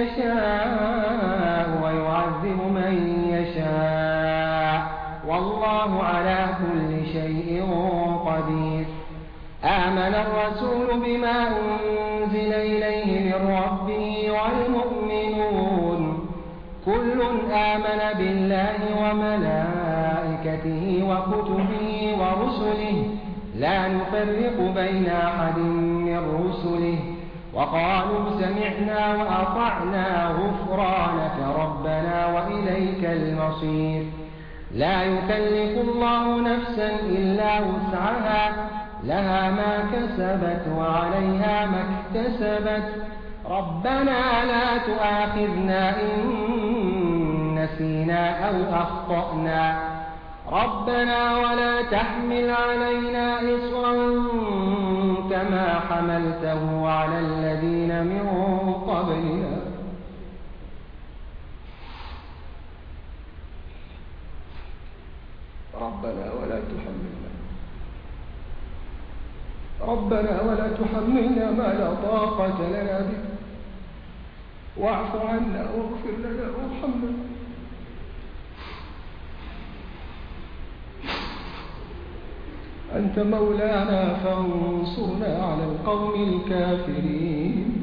يشاء ويعذب من يشاء والله على كل شيء قدير. آمن الرسول بما أنزل إليه من ربه والمؤمنون كل آمن بالله وملائكته وكتبه ورسله لا نفرق بين أحد من رسله وقالوا سمعنا وأطعنا غفرانك ربنا وإليك المصير. لا يكلف الله نفسا إلا وسعها لها ما كسبت وعليها ما اكتسبت ربنا لا تؤاخذنا إن نسينا أو أخطأنا ربنا ولا تحمل علينا إصرا كما حملته على الذين من قبلنا ربنا ولا تحملنا ربنا ولا تحملنا ما لا طاقة لنا به واعف عنا واغفر لنا وارحمنا أنت مولانا فانصرنا على القوم الكافرين.